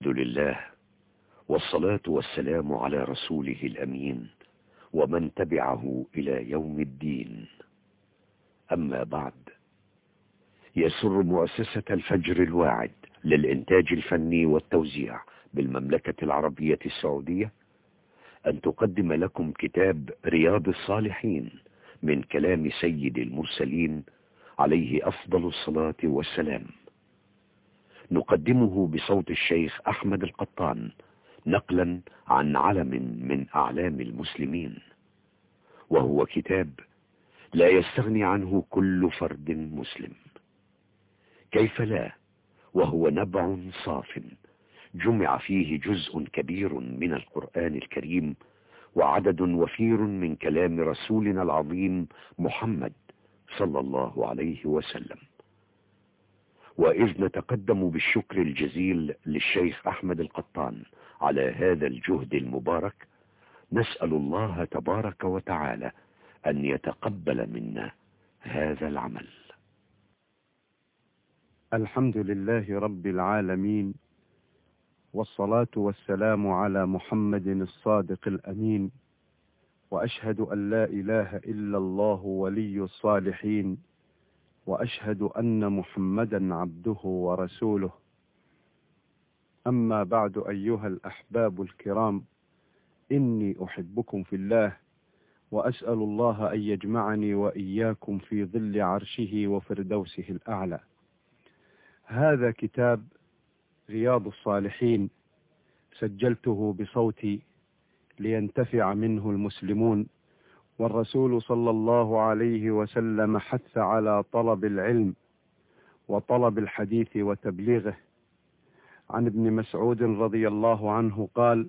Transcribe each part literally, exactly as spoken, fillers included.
لله، والصلاة والسلام على رسوله الأمين ومن تبعه إلى يوم الدين. أما بعد، يسر مؤسسة الفجر الواعد للإنتاج الفني والتوزيع بالمملكة العربية السعودية أن تقدم لكم كتاب رياض الصالحين من كلام سيد المرسلين عليه أفضل الصلاة والسلام. نقدمه بصوت الشيخ أحمد القطان نقلا عن علم من أعلام المسلمين، وهو كتاب لا يستغني عنه كل فرد مسلم. كيف لا، وهو نبع صاف جمع فيه جزء كبير من القرآن الكريم وعدد وفير من كلام رسولنا العظيم محمد صلى الله عليه وسلم. وإذ نتقدم بالشكر الجزيل للشيخ أحمد القطان على هذا الجهد المبارك، نسأل الله تبارك وتعالى أن يتقبل منا هذا العمل. الحمد لله رب العالمين، والصلاة والسلام على محمد الصادق الأمين، وأشهد أن لا إله إلا الله ولي الصالحين، وأشهد أن محمدا عبده ورسوله. أما بعد، أيها الأحباب الكرام، إني أحبكم في الله، وأسأل الله أن يجمعني وإياكم في ظل عرشه وفردوسه الأعلى. هذا كتاب رياض الصالحين سجلته بصوتي لينتفع منه المسلمون، والرسول صلى الله عليه وسلم حث على طلب العلم وطلب الحديث وتبليغه. عن ابن مسعود رضي الله عنه قال: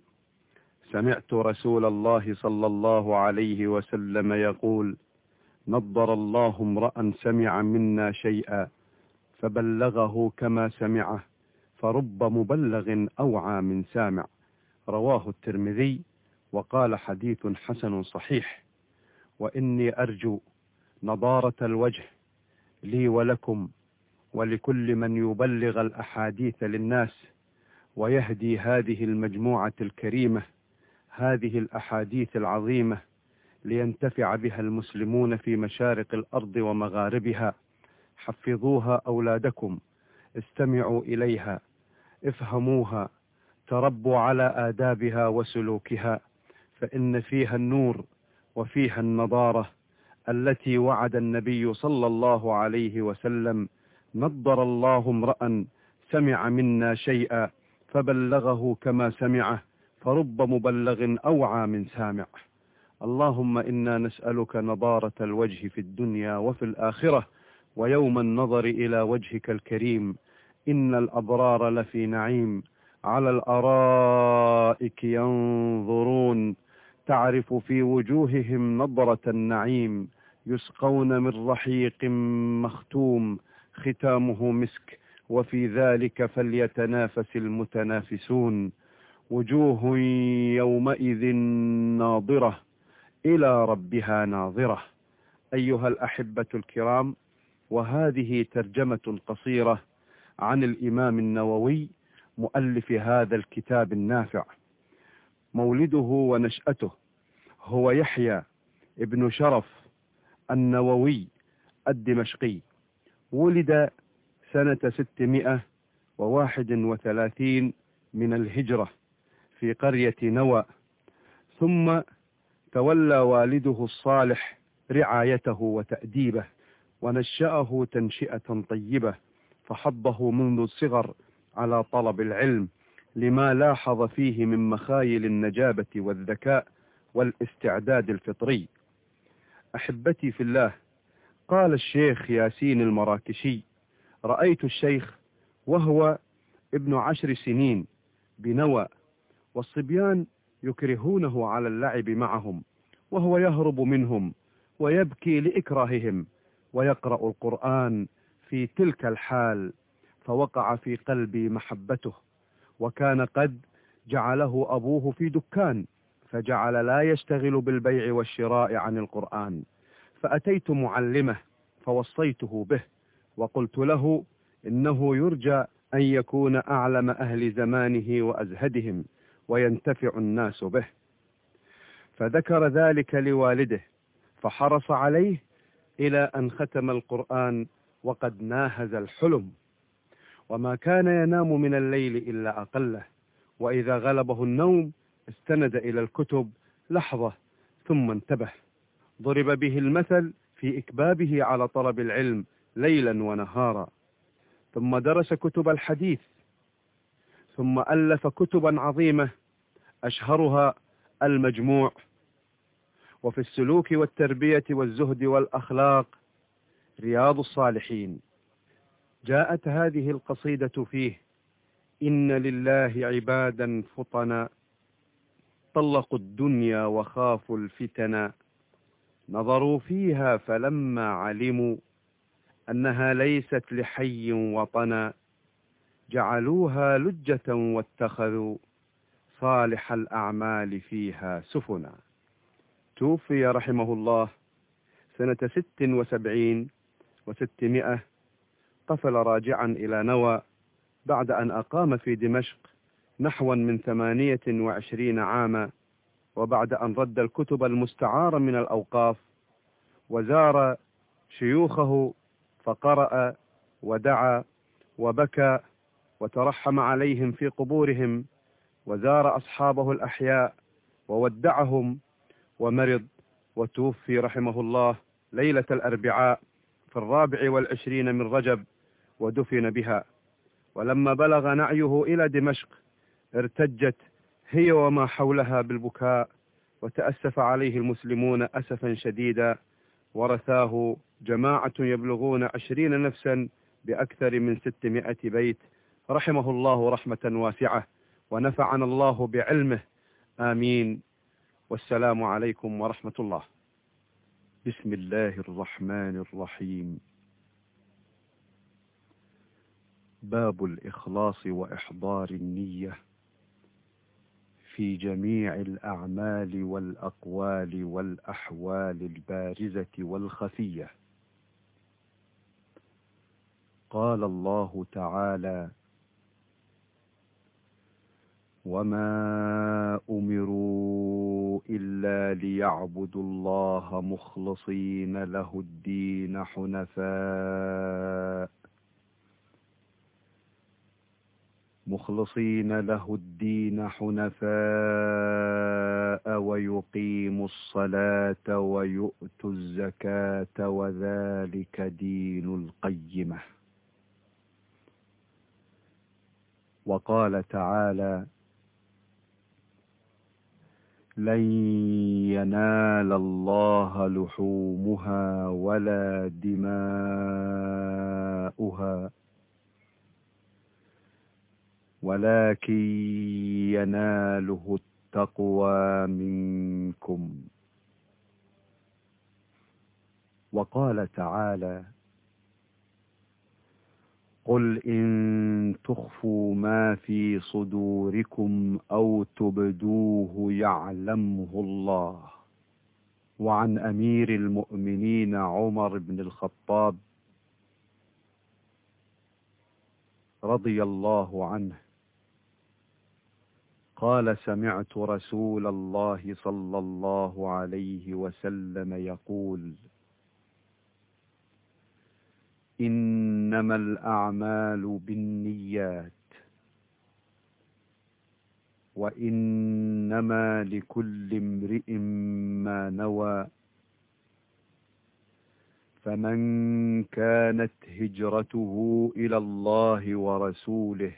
سمعت رسول الله صلى الله عليه وسلم يقول: نضر الله امرأ سمع منا شيئا فبلغه كما سمعه، فرب مبلغ أوعى من سامع. رواه الترمذي، وقال حديث حسن صحيح. وإني أرجو نضارة الوجه لي ولكم ولكل من يبلغ الأحاديث للناس ويهدي هذه المجموعة الكريمة هذه الأحاديث العظيمة لينتفع بها المسلمون في مشارق الأرض ومغاربها. حفظوها أولادكم، استمعوا إليها، افهموها، تربوا على آدابها وسلوكها، فإن فيها النور وفيها النضارة التي وعد النبي صلى الله عليه وسلم: نضر الله امرأ سمع منا شيئا فبلغه كما سمعه، فرب مبلغ أوعى من سامع. اللهم إنا نسألك نضارة الوجه في الدنيا وفي الآخرة ويوم النظر إلى وجهك الكريم. إن الأبرار لفي نعيم على الأرائك ينظرون، تعرف في وجوههم نضرة النعيم، يسقون من رحيق مختوم ختامه مسك، وفي ذلك فليتنافس المتنافسون. وجوه يومئذ ناظرة إلى ربها ناظرة. أيها الأحبة الكرام، وهذه ترجمة قصيرة عن الإمام النووي مؤلف هذا الكتاب النافع. مولده ونشأته هو يحيى ابن شرف النووي الدمشقي، ولد سنة ستمائة وواحد وثلاثين من الهجرة في قرية نوى، ثم تولى والده الصالح رعايته وتأديبه، ونشأه تنشئة طيبة، فحضه منذ الصغر على طلب العلم لما لاحظ فيه من مخايل النجابة والذكاء والاستعداد الفطري. أحبتي في الله، قال الشيخ ياسين المراكشي: رأيت الشيخ وهو ابن عشر سنين بنوى، والصبيان يكرهونه على اللعب معهم، وهو يهرب منهم ويبكي لإكراههم، ويقرأ القرآن في تلك الحال، فوقع في قلبي محبته. وكان قد جعله أبوه في دكان، فجعل لا يشتغل بالبيع والشراء عن القرآن. فأتيت معلمه فوصيته به، وقلت له: إنه يرجى أن يكون أعلم أهل زمانه وأزهدهم وينتفع الناس به، فذكر ذلك لوالده فحرص عليه إلى أن ختم القرآن وقد ناهز الحلم، وما كان ينام من الليل إلا أقله، وإذا غلبه النوم استند إلى الكتب لحظة ثم انتبه. ضرب به المثل في إكبابه على طلب العلم ليلا ونهارا، ثم درس كتب الحديث، ثم ألف كتبا عظيمة أشهرها المجموع، وفي السلوك والتربية والزهد والأخلاق رياض الصالحين. جاءت هذه القصيدة فيه: إن لله عبادا فطنا طلقوا الدنيا وخافوا الفتنا، نظروا فيها فلما علموا أنها ليست لحي وطنا، جعلوها لجة واتخذوا صالح الأعمال فيها سفنا. توفي رحمه الله سنة ست وسبعين وستمائة، قفل راجعا إلى نوى بعد أن أقام في دمشق نحوا من ثمانية وعشرين عاما، وبعد أن رد الكتب المستعارة من الأوقاف، وزار شيوخه فقرأ ودعا وبكى وترحم عليهم في قبورهم، وزار أصحابه الأحياء وودعهم ومرض، وتوفي رحمه الله ليلة الأربعاء في الرابع والعشرين من رجب ودفن بها. ولما بلغ نعيه إلى دمشق ارتجت هي وما حولها بالبكاء، وتأسف عليه المسلمون أسفا شديدا، ورثاه جماعة يبلغون عشرين نفسا بأكثر من ستمائة بيت، رحمه الله رحمة واسعة، ونفعنا الله بعلمه، آمين. والسلام عليكم ورحمة الله. بسم الله الرحمن الرحيم. باب الإخلاص وإحضار النية في جميع الأعمال والأقوال والأحوال البارزة والخفية. قال الله تعالى: وما أمروا إلا ليعبدوا الله مخلصين له الدين حنفاء مخلصين له الدين حنفاء ويقيموا الصلاة ويؤتوا الزكاة وذلك دين القيمة. وقال تعالى: لن ينال الله لحومها ولا دماؤها ولكن يناله التقوى منكم. وقال تعالى: قل إن تخفوا ما في صدوركم أو تبدوه يعلمه الله. وعن أمير المؤمنين عمر بن الخطاب رضي الله عنه قال: سمعت رسول الله صلى الله عليه وسلم يقول: إنما الأعمال بالنيات وإنما لكل امرئ ما نوى، فمن كانت هجرته إلى الله ورسوله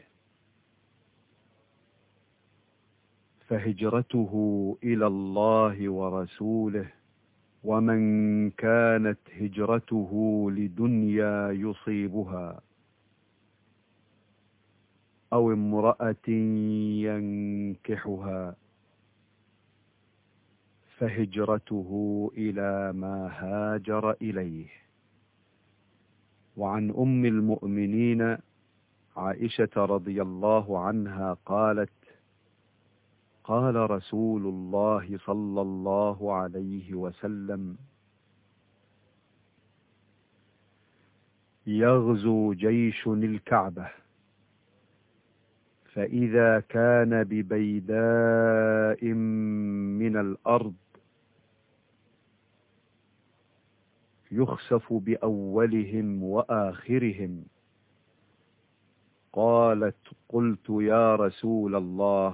فهجرته إلى الله ورسوله، ومن كانت هجرته لدنيا يصيبها أو امرأة ينكحها فهجرته إلى ما هاجر إليه. وعن أم المؤمنين عائشة رضي الله عنها قالت: قال رسول الله صلى الله عليه وسلم: يغزو جيش الكعبة فإذا كان ببيداء من الأرض يخسف بأولهم وآخرهم. قالت: قلت يا رسول الله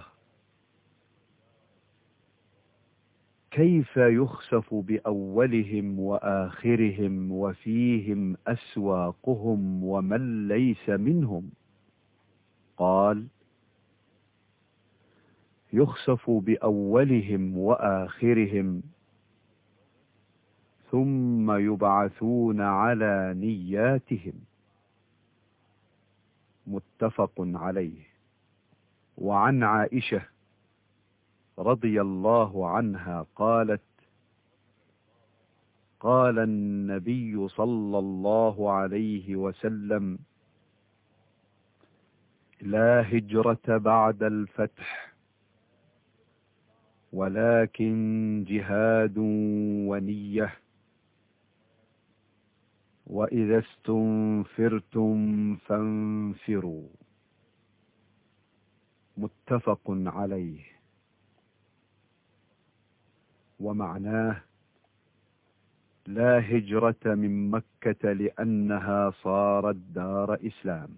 كيف يخسف بأولهم وآخرهم وفيهم أسواقهم ومن ليس منهم؟ قال: يخسف بأولهم وآخرهم ثم يبعثون على نياتهم. متفق عليه. وعن عائشة رضي الله عنها قالت: قال النبي صلى الله عليه وسلم: لا هجرة بعد الفتح ولكن جهاد ونية، وإذا استنفرتم فانفروا. متفق عليه. ومعناه: لا هجرة من مكة لأنها صارت دار إسلام.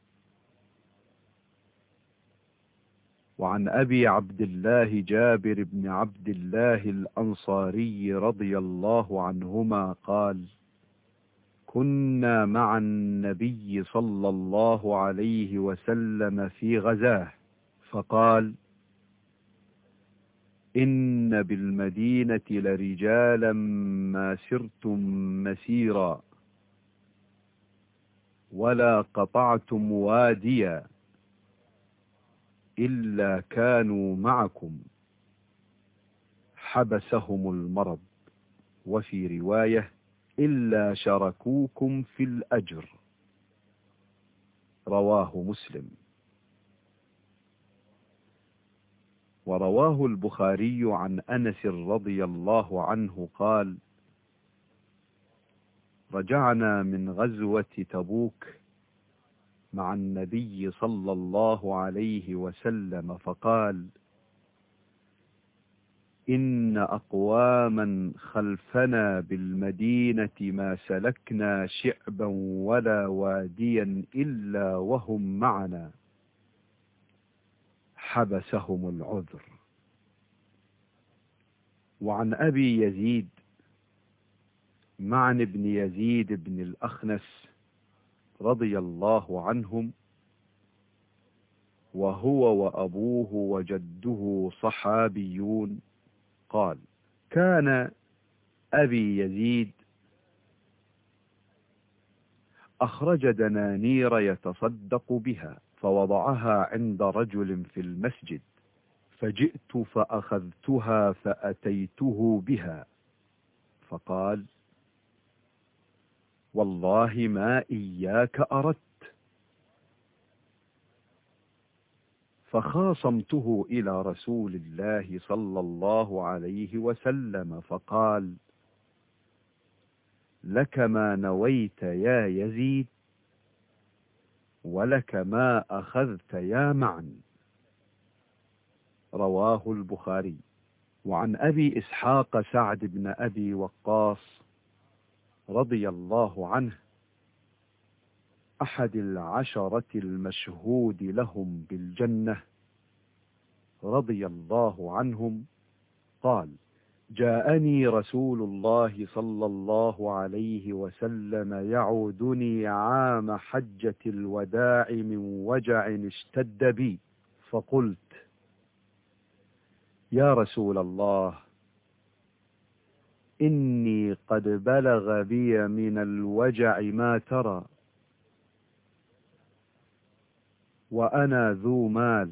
وعن أبي عبد الله جابر بن عبد الله الأنصاري رضي الله عنهما قال: كنا مع النبي صلى الله عليه وسلم في غزاه، فقال: إن بالمدينة لرجالا ما سرتم مسيرا ولا قطعتم واديا إلا كانوا معكم، حبسهم المرض، وفي رواية: إلا شركوكم في الأجر. رواه مسلم. ورواه البخاري عن أنس رضي الله عنه قال: رجعنا من غزوة تبوك مع النبي صلى الله عليه وسلم فقال: إن أقواما خلفنا بالمدينة ما سلكنا شعبا ولا واديا إلا وهم معنا، حبسهم العذر. وعن أبي يزيد معن بن يزيد بن الأخنس رضي الله عنهم، وهو وأبوه وجده صحابيون، قال: كان أبي يزيد أخرج دنانير يتصدق بها فوضعها عند رجل في المسجد، فجئت فأخذتها فأتيته بها فقال: والله ما إياك أردت. فخاصمته إلى رسول الله صلى الله عليه وسلم فقال: لك ما نويت يا يزيد، ولك ما أخذت يا معن. رواه البخاري. وعن أبي إسحاق سعد بن أبي وقاص رضي الله عنه أحد العشرة المشهود لهم بالجنة رضي الله عنهم قال: جاءني رسول الله صلى الله عليه وسلم يعودني عام حجة الوداع من وجع اشتد بي، فقلت: يا رسول الله، إني قد بلغ بي من الوجع ما ترى، وأنا ذو مال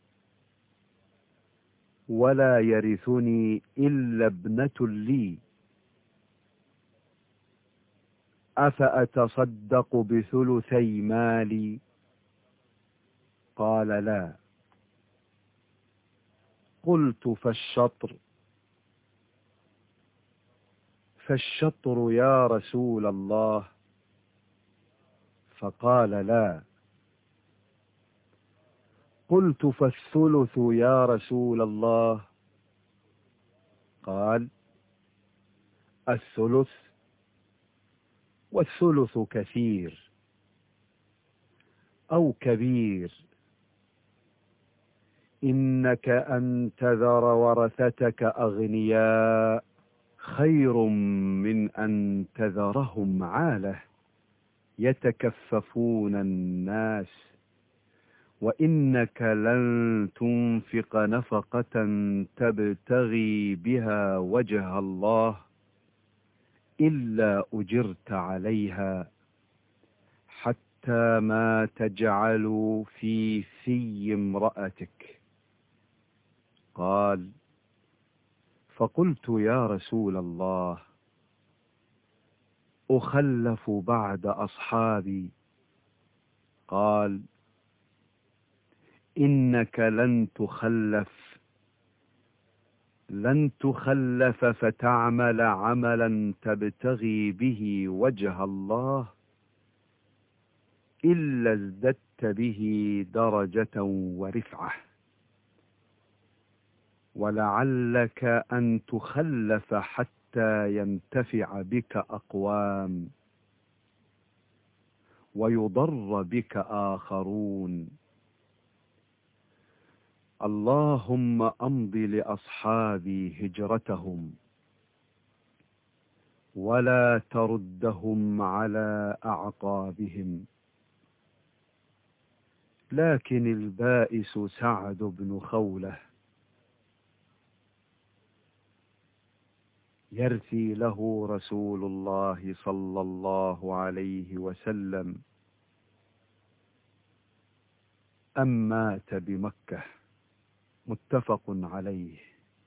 ولا يرثني إلا ابنة لي، أفأتصدق بثلثي مالي؟ قال: لا. قلت: فالشطر؟ فالشطر يا رسول الله. فقال: لا. قلت فالثلث يا رسول الله؟ قال الثلث، والثلث كثير أو كبير. إنك أن تذر ورثتك أغنياء خير من أن تذرهم عالة يتكففون الناس. وإنك لن تنفق نفقة تبتغي بها وجه الله إلا أجرت عليها، حتى ما تجعل في في امرأتك. قال فقلت يا رسول الله أخلف بعد أصحابي؟ قال إنك لن تخلف لن تخلف فتعمل عملا تبتغي به وجه الله إلا ازددت به درجة ورفعة، ولعلك أن تخلف حتى ينتفع بك أقوام ويضر بك آخرون. اللهم أمض لأصحابي هجرتهم ولا تردهم على أعقابهم. لكن البائس سعد بن خولة يرثي له رسول الله صلى الله عليه وسلم أم مات بمكة. متفق عليه.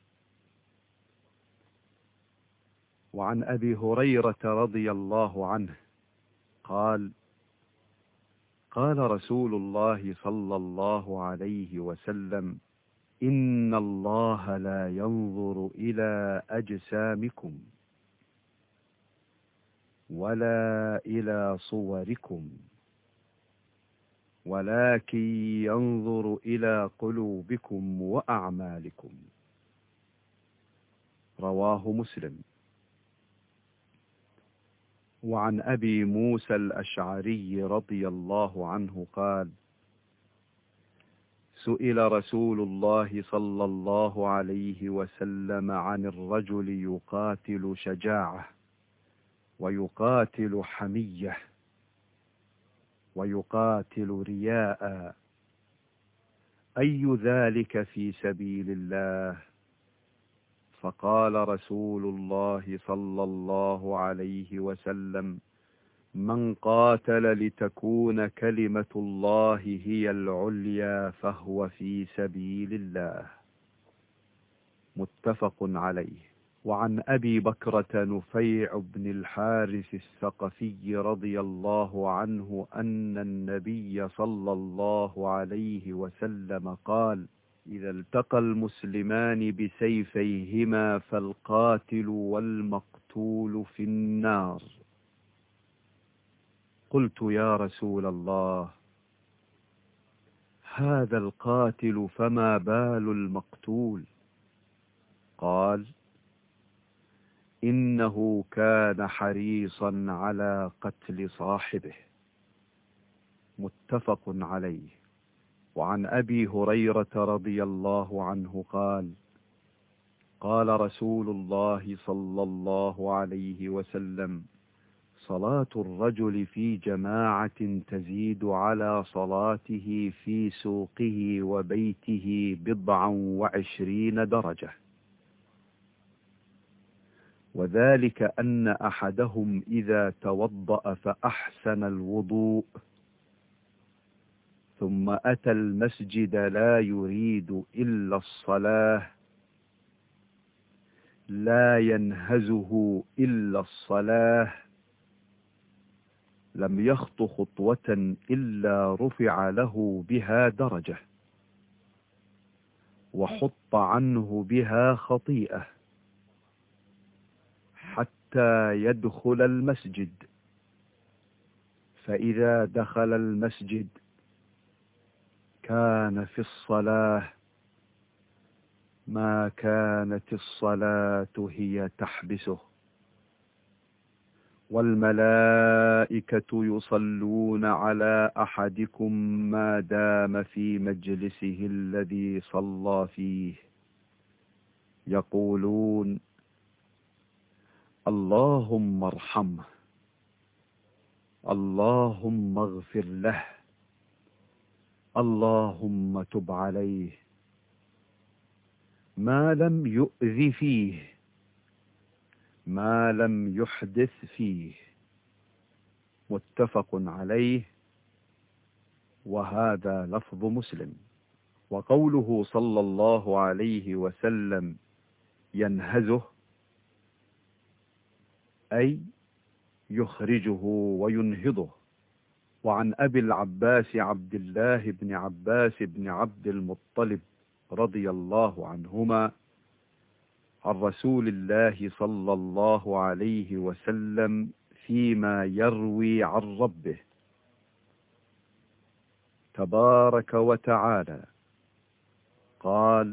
وعن أبي هريرة رضي الله عنه قال قال رسول الله صلى الله عليه وسلم إن الله لا ينظر إلى أجسامكم ولا إلى صوركم ولكن ينظر إلى قلوبكم وأعمالكم. رواه مسلم. وعن أبي موسى الأشعري رضي الله عنه قال سئل رسول الله صلى الله عليه وسلم عن الرجل يقاتل شجاعة ويقاتل حمية ويقاتل رياء، أي ذلك في سبيل الله؟ فقال رسول الله صلى الله عليه وسلم من قاتل لتكون كلمة الله هي العليا فهو في سبيل الله. متفق عليه. وعن أبي بكرة نفيع بن الحارث الثقفي رضي الله عنه أن النبي صلى الله عليه وسلم قال إذا التقى المسلمان بسيفيهما فالقاتل والمقتول في النار. قلت يا رسول الله هذا القاتل فما بال المقتول؟ قال إنه كان حريصا على قتل صاحبه. متفق عليه. وعن أبي هريرة رضي الله عنه قال قال رسول الله صلى الله عليه وسلم صلاة الرجل في جماعة تزيد على صلاته في سوقه وبيته بضعا وعشرين درجة، وذلك أن أحدهم إذا توضأ فأحسن الوضوء ثم أتى المسجد لا يريد إلا الصلاة لا ينهزه إلا الصلاة لم يخط خطوة إلا رفع له بها درجة وحط عنه بها خطيئة حتى يدخل المسجد. فإذا دخل المسجد كان في الصلاة ما كانت الصلاة هي تحبسه، والملائكة يصلون على أحدكم ما دام في مجلسه الذي صلى فيه، يقولون: اللهم ارحمه، اللهم اغفر له، اللهم تب عليه، ما لم يؤذ فيه، ما لم يحدث فيه. متفق عليه، وهذا لفظ مسلم. وقوله صلى الله عليه وسلم ينهزه، أي يخرجه وينهضه. وعن أبي العباس عبد الله بن عباس بن عبد المطلب رضي الله عنهما عن رسول الله صلى الله عليه وسلم فيما يروي عن ربه تبارك وتعالى قال: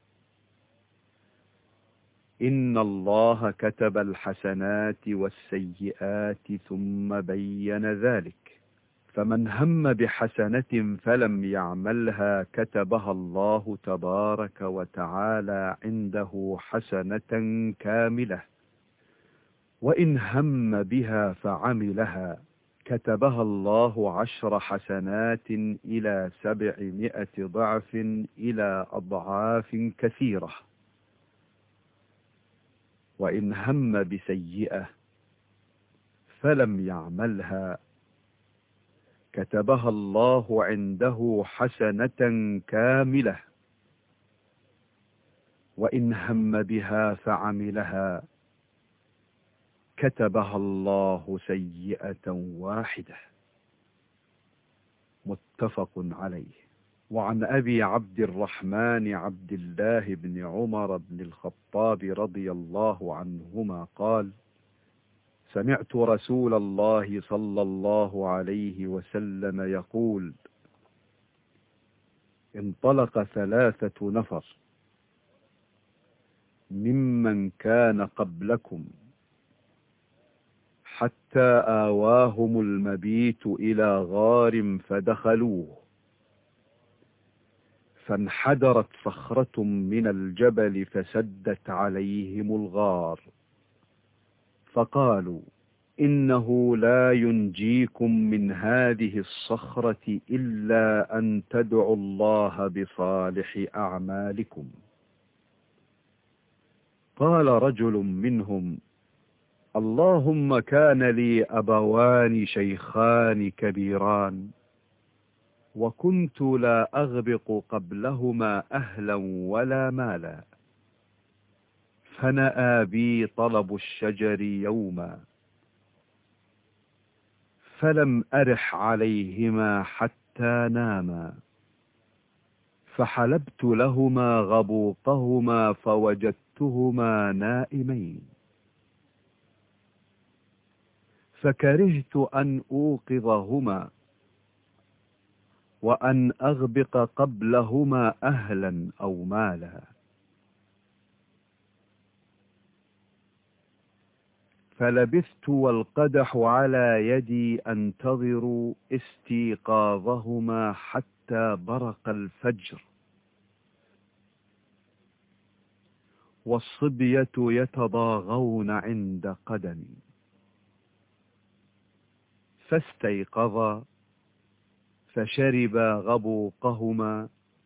إن الله كتب الحسنات والسيئات ثم بين ذلك، فمن هم بحسنة فلم يعملها كتبها الله تبارك وتعالى عنده حسنة كاملة، وإن هم بها فعملها كتبها الله عشر حسنات إلى سبعمائة ضعف إلى أضعاف كثيرة، وإن هم بسيئة فلم يعملها كتبها الله عنده حسنة كاملة، وإن هم بها فعملها كتبها الله سيئة واحدة. متفق عليه. وعن أبي عبد الرحمن عبد الله بن عمر بن الخطاب رضي الله عنهما قال: سمعت رسول الله صلى الله عليه وسلم يقول: انطلق ثلاثة نفر ممن كان قبلكم حتى آواهم المبيت إلى غار فدخلوه، فانحدرت صخرة من الجبل فسدت عليهم الغار، فقالوا: إنه لا ينجيكم من هذه الصخرة إلا أن تدعوا الله بصالح أعمالكم. قال رجل منهم: اللهم كان لي أبوان شيخان كبيران، وكنت لا أغبق قبلهما أهلا ولا مالا، فنأى بي طلب الشجر يوما، فلم أرح عليهما حتى ناما، فحلبت لهما غبوقهما فوجدتهما نائمين، فكرهت أن أوقظهما وأن أغبق قبلهما أهلا أو مالا، فلبثت والقدح على يدي أنتظر استيقاظهما حتى برق الفجر، والصبية يتضاغون عند قدمي، فاستيقظا فشربا غبوقهما.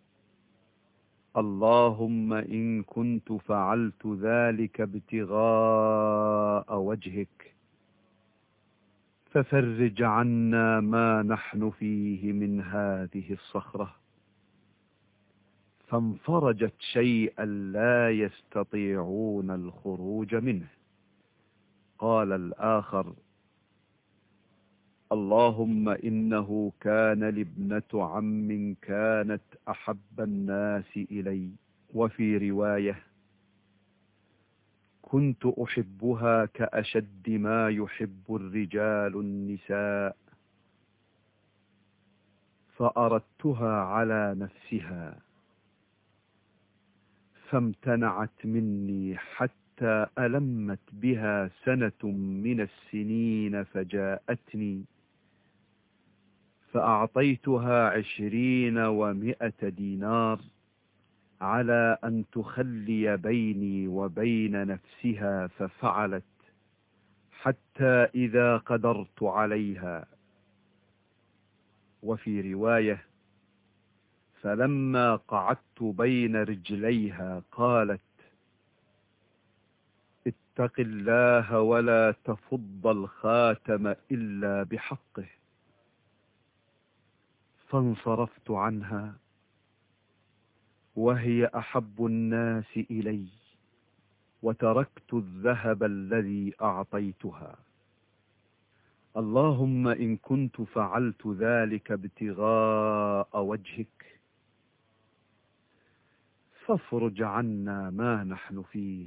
اللهم إن كنت فعلت ذلك ابتغاء وجهك ففرج عنا ما نحن فيه من هذه الصخرة، فانفرجت شيئا لا يستطيعون الخروج منه. قال الآخر: اللهم إنه كان لي ابنة عم كانت أحب الناس إلي، وفي رواية: كنت أحبها كأشد ما يحب الرجال النساء، فأردتها على نفسها فامتنعت مني حتى ألمت بها سنة من السنين فجاءتني فأعطيتها عشرين ومائة دينار على أن تخلي بيني وبين نفسها، ففعلت حتى إذا قدرت عليها. وفي رواية: فلما قعدت بين رجليها قالت: اتق الله ولا تفض الخاتم إلا بحقه. فانصرفت عنها وهي أحب الناس إلي، وتركت الذهب الذي أعطيتها. اللهم إن كنت فعلت ذلك ابتغاء وجهك فافرج عنا ما نحن فيه.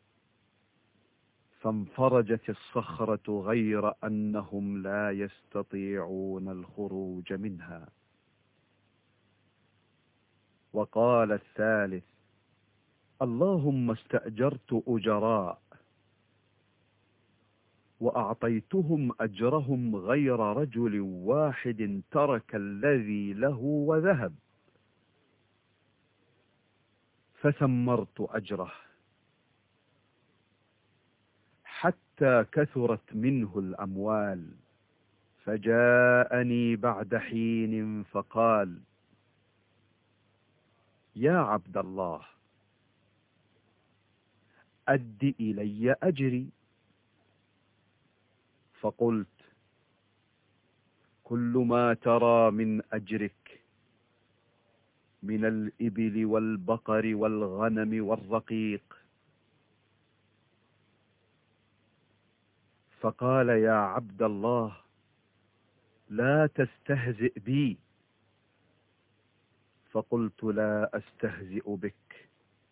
فانفرجت الصخرة غير أنهم لا يستطيعون الخروج منها. وقال الثالث: اللهم استأجرت أجراء وأعطيتهم أجرهم غير رجل واحد ترك الذي له وذهب، فثمرت أجره حتى كثرت منه الأموال. فجاءني بعد حين فقال: يا عبد الله، أد إلي أجري. فقلت: كل ما ترى من أجرك من الإبل والبقر والغنم والرقيق. فقال: يا عبد الله، لا تستهزئ بي. فقلت: لا أستهزئ بك.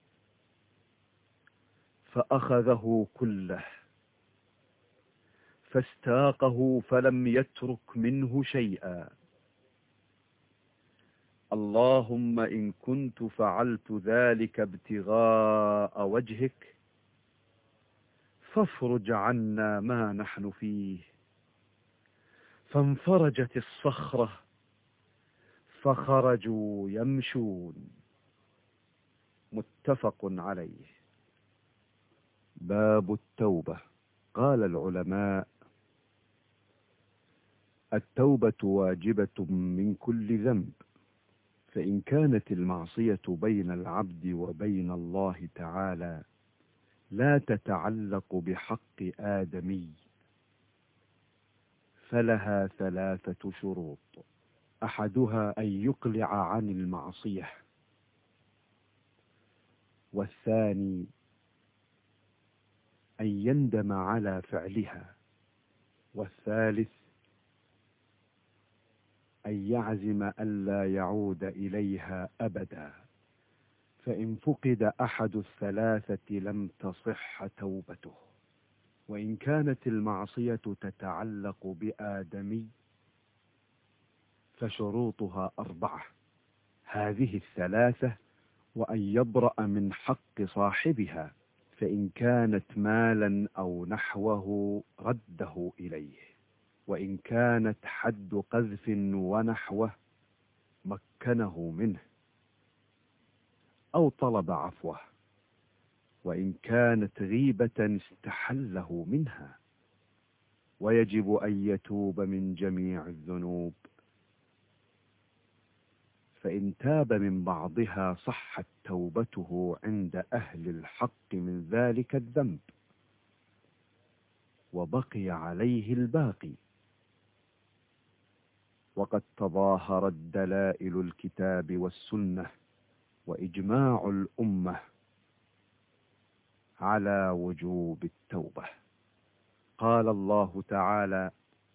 فأخذه كله فاستاقه فلم يترك منه شيئا. اللهم إن كنت فعلت ذلك ابتغاء وجهك فافرج عنا ما نحن فيه. فانفرجت الصخرة فخرجوا يمشون. متفق عليه. باب التوبة. قال العلماء: التوبة واجبة من كل ذنب، فإن كانت المعصية بين العبد وبين الله تعالى لا تتعلق بحق آدمي فلها ثلاثة شروط: أحدها أن يقلع عن المعصية، والثاني أن يندم على فعلها، والثالث أن يعزم ألا يعود إليها أبدا. فإن فقد أحد الثلاثة لم تصح توبته. وإن كانت المعصية تتعلق بآدمي فشروطها أربعة: هذه الثلاثة: وأن يبرأ من حق صاحبها، فإن كانت مالا أو نحوه رده إليه، وإن كانت حد قذف ونحوه مكنه منه أو طلب عفوه، وإن كانت غيبة استحله منها. ويجب أن يتوب من جميع الذنوب، فإن تاب من بعضها صحت توبته عند أهل الحق من ذلك الذنب، وبقي عليه الباقي. وقد تظاهرت دلائل الكتاب والسنة وإجماع الأمة على وجوب التوبة. قال الله تعالى: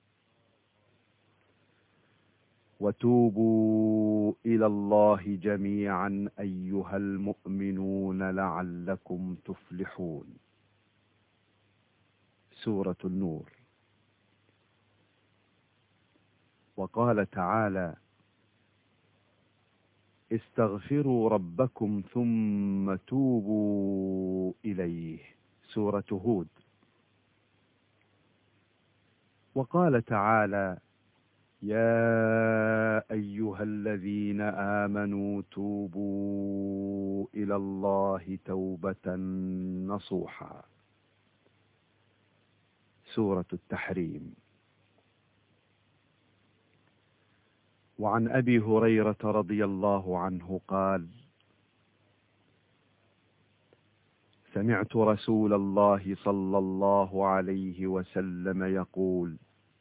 وتوبوا إلى الله جميعا أيها المؤمنون لعلكم تفلحون. سورة النور. وقال تعالى: استغفروا ربكم ثم توبوا إليه. سورة هود. وقال تعالى: يا أيها الذين آمنوا توبوا إلى الله توبة نصوحا. سورة التحريم. وعن أبي هريرة رضي الله عنه قال: سمعت رسول الله صلى الله عليه وسلم يقول: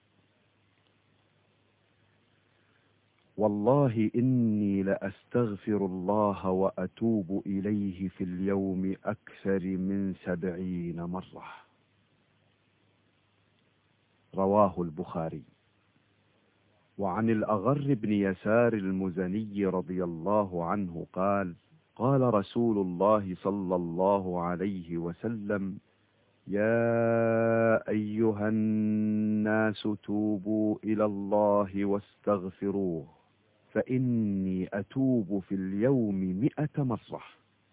والله إني لأستغفر الله وأتوب إليه في اليوم أكثر من سبعين مرة. رواه البخاري. وعن الأغر بن يسار المزني رضي الله عنه قال: قال رسول الله صلى الله عليه وسلم: يا أيها الناس توبوا إلى الله واستغفروه فإني أتوب في اليوم مئة مرة.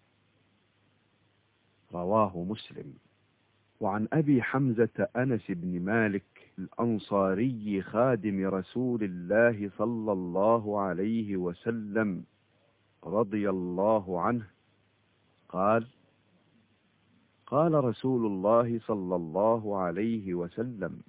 رواه مسلم. وعن أبي حمزة أنس بن مالك الأنصاري خادم رسول الله صلى الله عليه وسلم رضي الله عنه قال: قال رسول الله صلى الله عليه وسلم: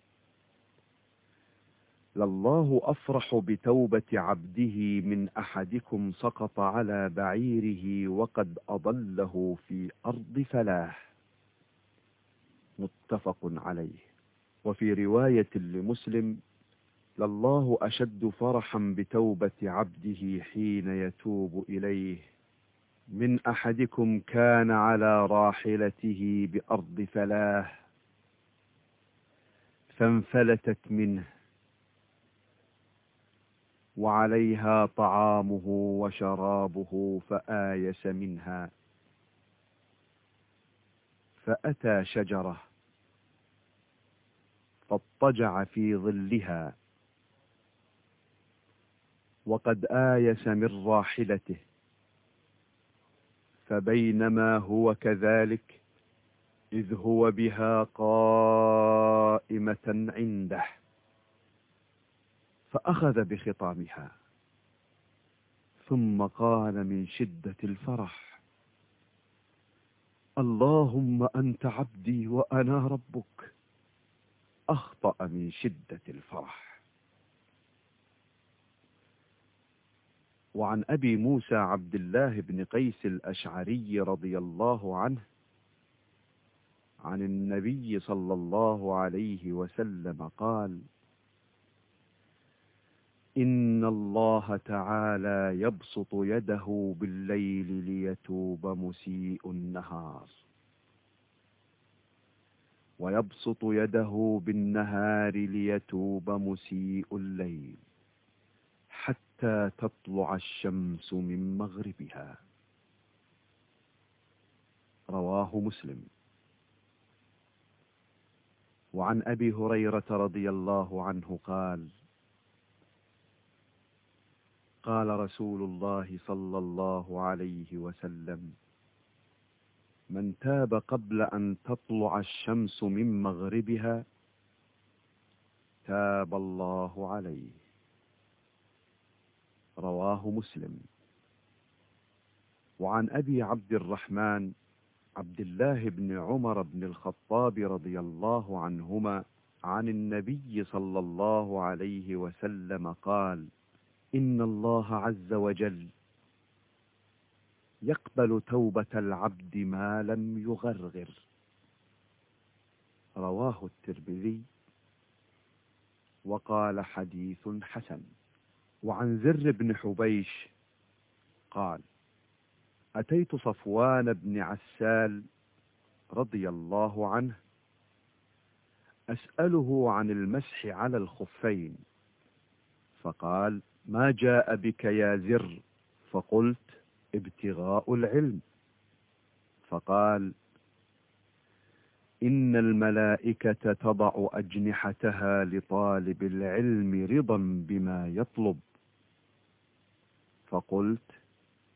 لله أفرح بتوبة عبده من أحدكم سقط على بعيره وقد أضله في أرض فلاه. متفق عليه. وفي رواية لمسلم: لله أشد فرحا بتوبة عبده حين يتوب إليه من أحدكم كان على راحلته بأرض فلاه فانفلتت منه وعليها طعامه وشرابه فآيس منها فأتى شجرة فاضطجع في ظلها وقد آيس من راحلته، فبينما هو كذلك إذ هو بها قائمة عنده فأخذ بخطامها ثم قال من شدة الفرح: اللهم أنت عبدي وأنا ربك. أخطأ من شدة الفرح. وعن أبي موسى عبد الله بن قيس الأشعري رضي الله عنه عن النبي صلى الله عليه وسلم قال: إن الله تعالى يبسط يده بالليل ليتوب مسيء النهار، ويبسط يده بالنهار ليتوب مسيء الليل حتى تطلع الشمس من مغربها. رواه مسلم. وعن أبي هريرة رضي الله عنه قال: قال رسول الله صلى الله عليه وسلم: من تاب قبل أن تطلع الشمس من مغربها تاب الله عليه. رواه مسلم. وعن أبي عبد الرحمن عبد الله بن عمر بن الخطاب رضي الله عنهما عن النبي صلى الله عليه وسلم قال: إن الله عز وجل يقبل توبة العبد ما لم يغرغر. رواه الترمذي وقال حديث حسن. وعن زر بن حبيش قال: أتيت صفوان بن عسال رضي الله عنه أسأله عن المسح على الخفين، فقال: ما جاء بك يا زر؟ فقلت: ابتغاء العلم. فقال: إن الملائكة تضع أجنحتها لطالب العلم رضا بما يطلب. فقلت: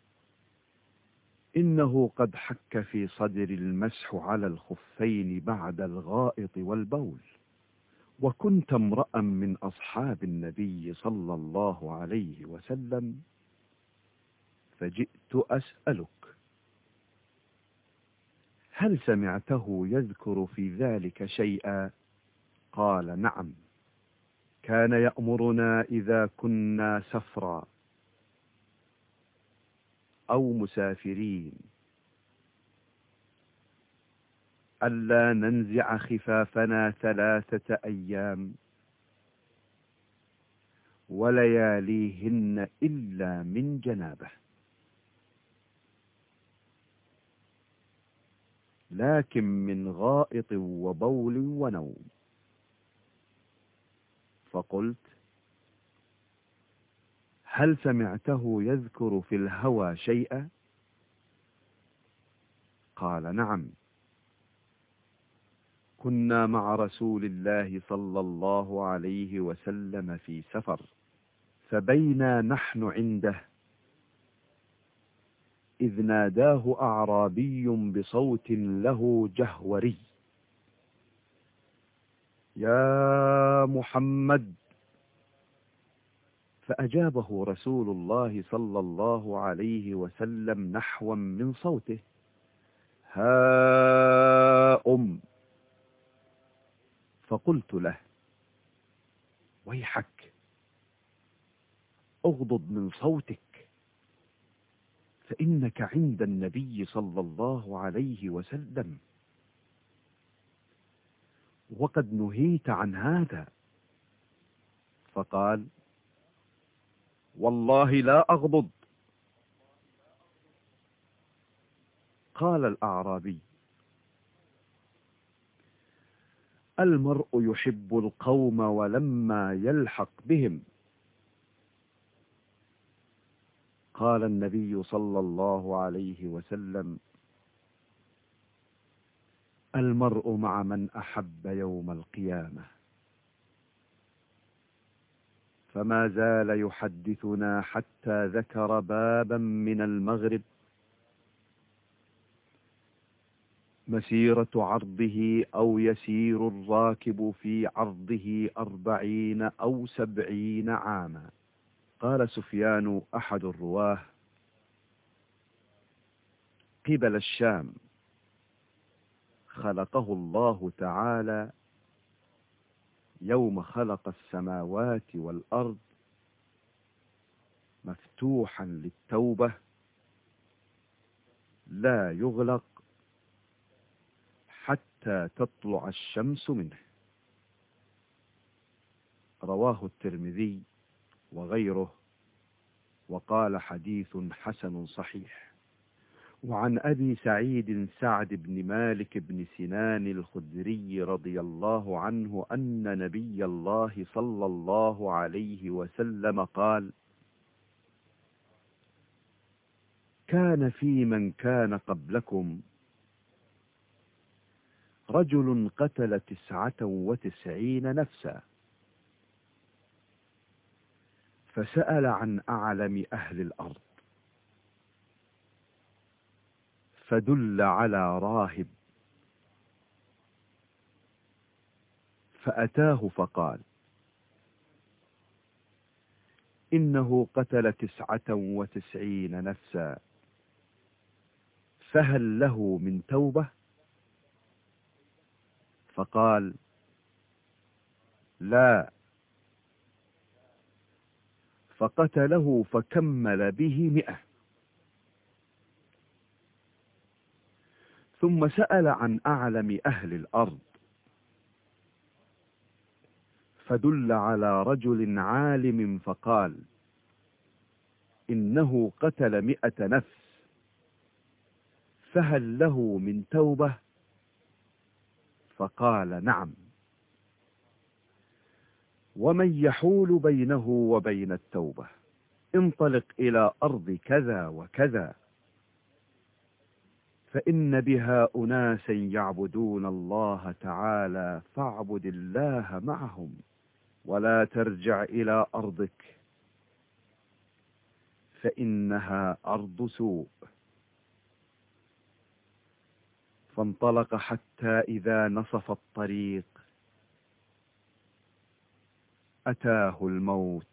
إنه قد حك في صدر المسح على الخفين بعد الغائط والبول، وكنت امرأ من أصحاب النبي صلى الله عليه وسلم، فجئت أسألك هل سمعته يذكر في ذلك شيئا؟ قال نعم، كان يأمرنا إذا كنا سفرا أو مسافرين ألا ننزع خفافنا ثلاثة أيام ولياليهن إلا من جنابه، لكن من غائط وبول ونوم. فقلت هل سمعته يذكر في الهوى شيئا؟ قال نعم، كنا مع رسول الله صلى الله عليه وسلم في سفر، فبينا نحن عنده إذ ناداه أعرابي بصوت له جهوري: يا محمد! فأجابه رسول الله صلى الله عليه وسلم نحوا من صوته: ها أم. فقلت له: ويحك، اغضض من صوتك، فإنك عند النبي صلى الله عليه وسلم، وقد نهيت عن هذا. فقال: والله لا أغضض. قال الأعرابي: المرء يحب القوم ولما يلحق بهم. قال النبي صلى الله عليه وسلم: المرء مع من أحب يوم القيامة. فما زال يحدثنا حتى ذكر بابا من المغرب مسيرة عرضه أو يسير الراكب في عرضه أربعين أو سبعين عاما. قال سفيان أحد الرواه: قبل الشام خلقه الله تعالى يوم خلق السماوات والأرض مفتوحا للتوبة لا يغلق حتى تطلع الشمس منه. رواه الترمذي وغيره، وقال حديث حسن صحيح. وعن أبي سعيد سعد بن مالك بن سنان الخدري رضي الله عنه أن نبي الله صلى الله عليه وسلم قال: كان في من كان قبلكم رجل قتل تسعة وتسعين نفسا، فسأل عن أعلم أهل الأرض، فدل على راهب، فأتاه فقال: إنه قتل تسعة وتسعين نفسا، فهل له من توبة؟ فقال: لا. فقتله فكمل به مئة. ثم سأل عن أعلم أهل الأرض، فدل على رجل عالم، فقال: إنه قتل مئة نفس، فهل له من توبة؟ فقال: نعم. ومن يحول بينه وبين التوبة؟ انطلق إلى أرض كذا وكذا، فإن بها أناسا يعبدون الله تعالى، فاعبد الله معهم، ولا ترجع إلى أرضك، فإنها أرض سوء. فانطلق حتى إذا نصف الطريق أتاه الموت،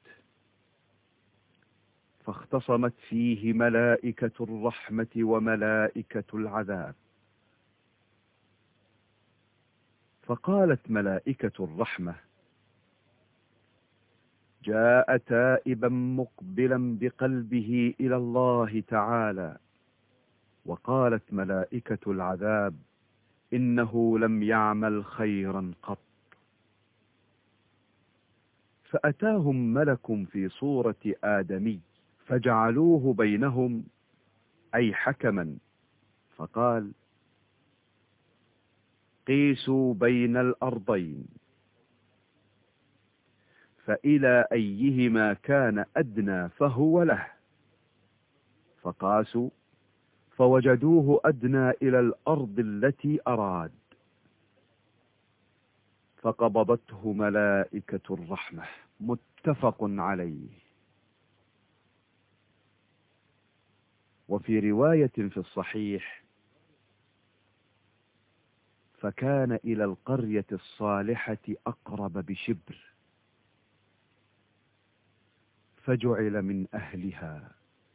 فاختصمت فيه ملائكة الرحمة وملائكة العذاب. فقالت ملائكة الرحمة: جاء تائبا مقبلا بقلبه إلى الله تعالى. وقالت ملائكة العذاب: إنه لم يعمل خيرا قط. فأتاهم ملك في صورة آدمي فجعلوه بينهم، أي حكما، فقال: قيسوا بين الأرضين، فإلى أيهما كان أدنى فهو له. فقاسوا فوجدوه أدنى إلى الأرض التي أراد، فقبضته ملائكة الرحمة. متفق عليه. وفي رواية في الصحيح: فكان إلى القرية الصالحة أقرب بشبر، فجعل من أهلها.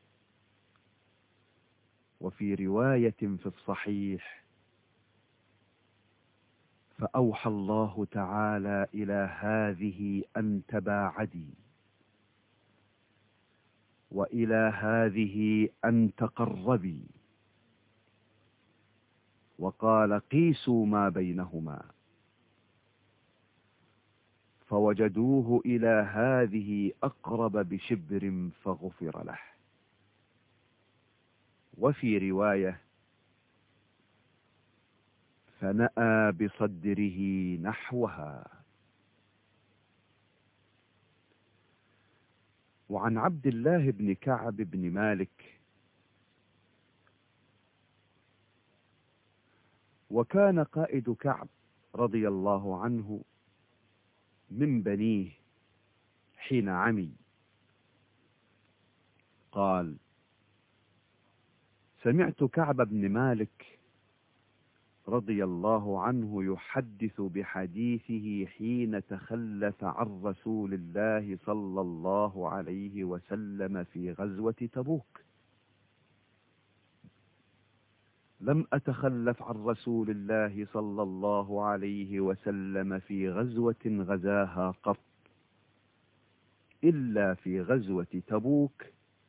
وفي رواية في الصحيح: فأوحى الله تعالى إلى هذه أن تباعدي، وإلى هذه أن تقربي، وقال: قيسوا ما بينهما. فوجدوه إلى هذه أقرب بشبر فغفر له. وفي رواية: فنأى بصدره نحوها. وعن عبد الله بن كعب بن مالك: وكان قائد كعب رضي الله عنه من بنيه حين عمي، قال: سمعت كعب بن مالك رضي الله عنه يحدث بحديثه حين تخلف عن رسول الله صلى الله عليه وسلم في غزوة تبوك: لم أتخلف عن رسول الله صلى الله عليه وسلم في غزوة غزاها قط، إلا في غزوة تبوك،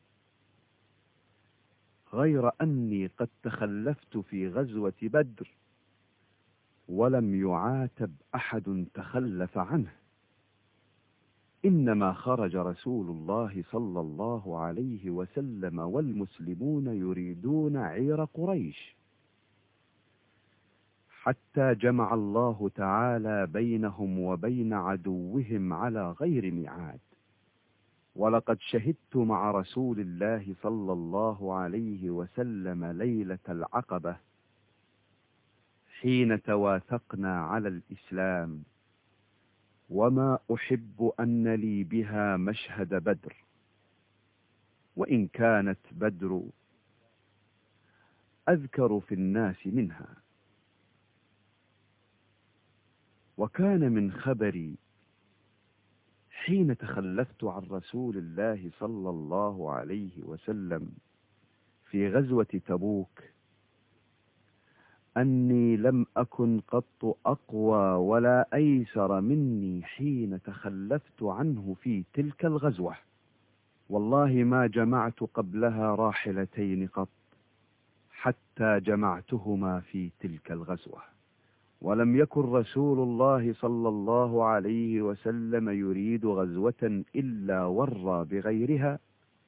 غير أني قد تخلفت في غزوة بدر ولم يعاتب أحد تخلف عنه، إنما خرج رسول الله صلى الله عليه وسلم والمسلمون يريدون عير قريش، حتى جمع الله تعالى بينهم وبين عدوهم على غير ميعاد. ولقد شهدت مع رسول الله صلى الله عليه وسلم ليلة العقبة حين تواثقنا على الإسلام، وما أحب أن لي بها مشهد بدر، وإن كانت بدر أذكر في الناس منها. وكان من خبري حين تخلفت عن رسول الله صلى الله عليه وسلم في غزوة تبوك أني لم أكن قط أقوى ولا أيسر مني حين تخلفت عنه في تلك الغزوة، والله ما جمعت قبلها راحلتين قط حتى جمعتهما في تلك الغزوة. ولم يكن رسول الله صلى الله عليه وسلم يريد غزوة إلا ورى بغيرها،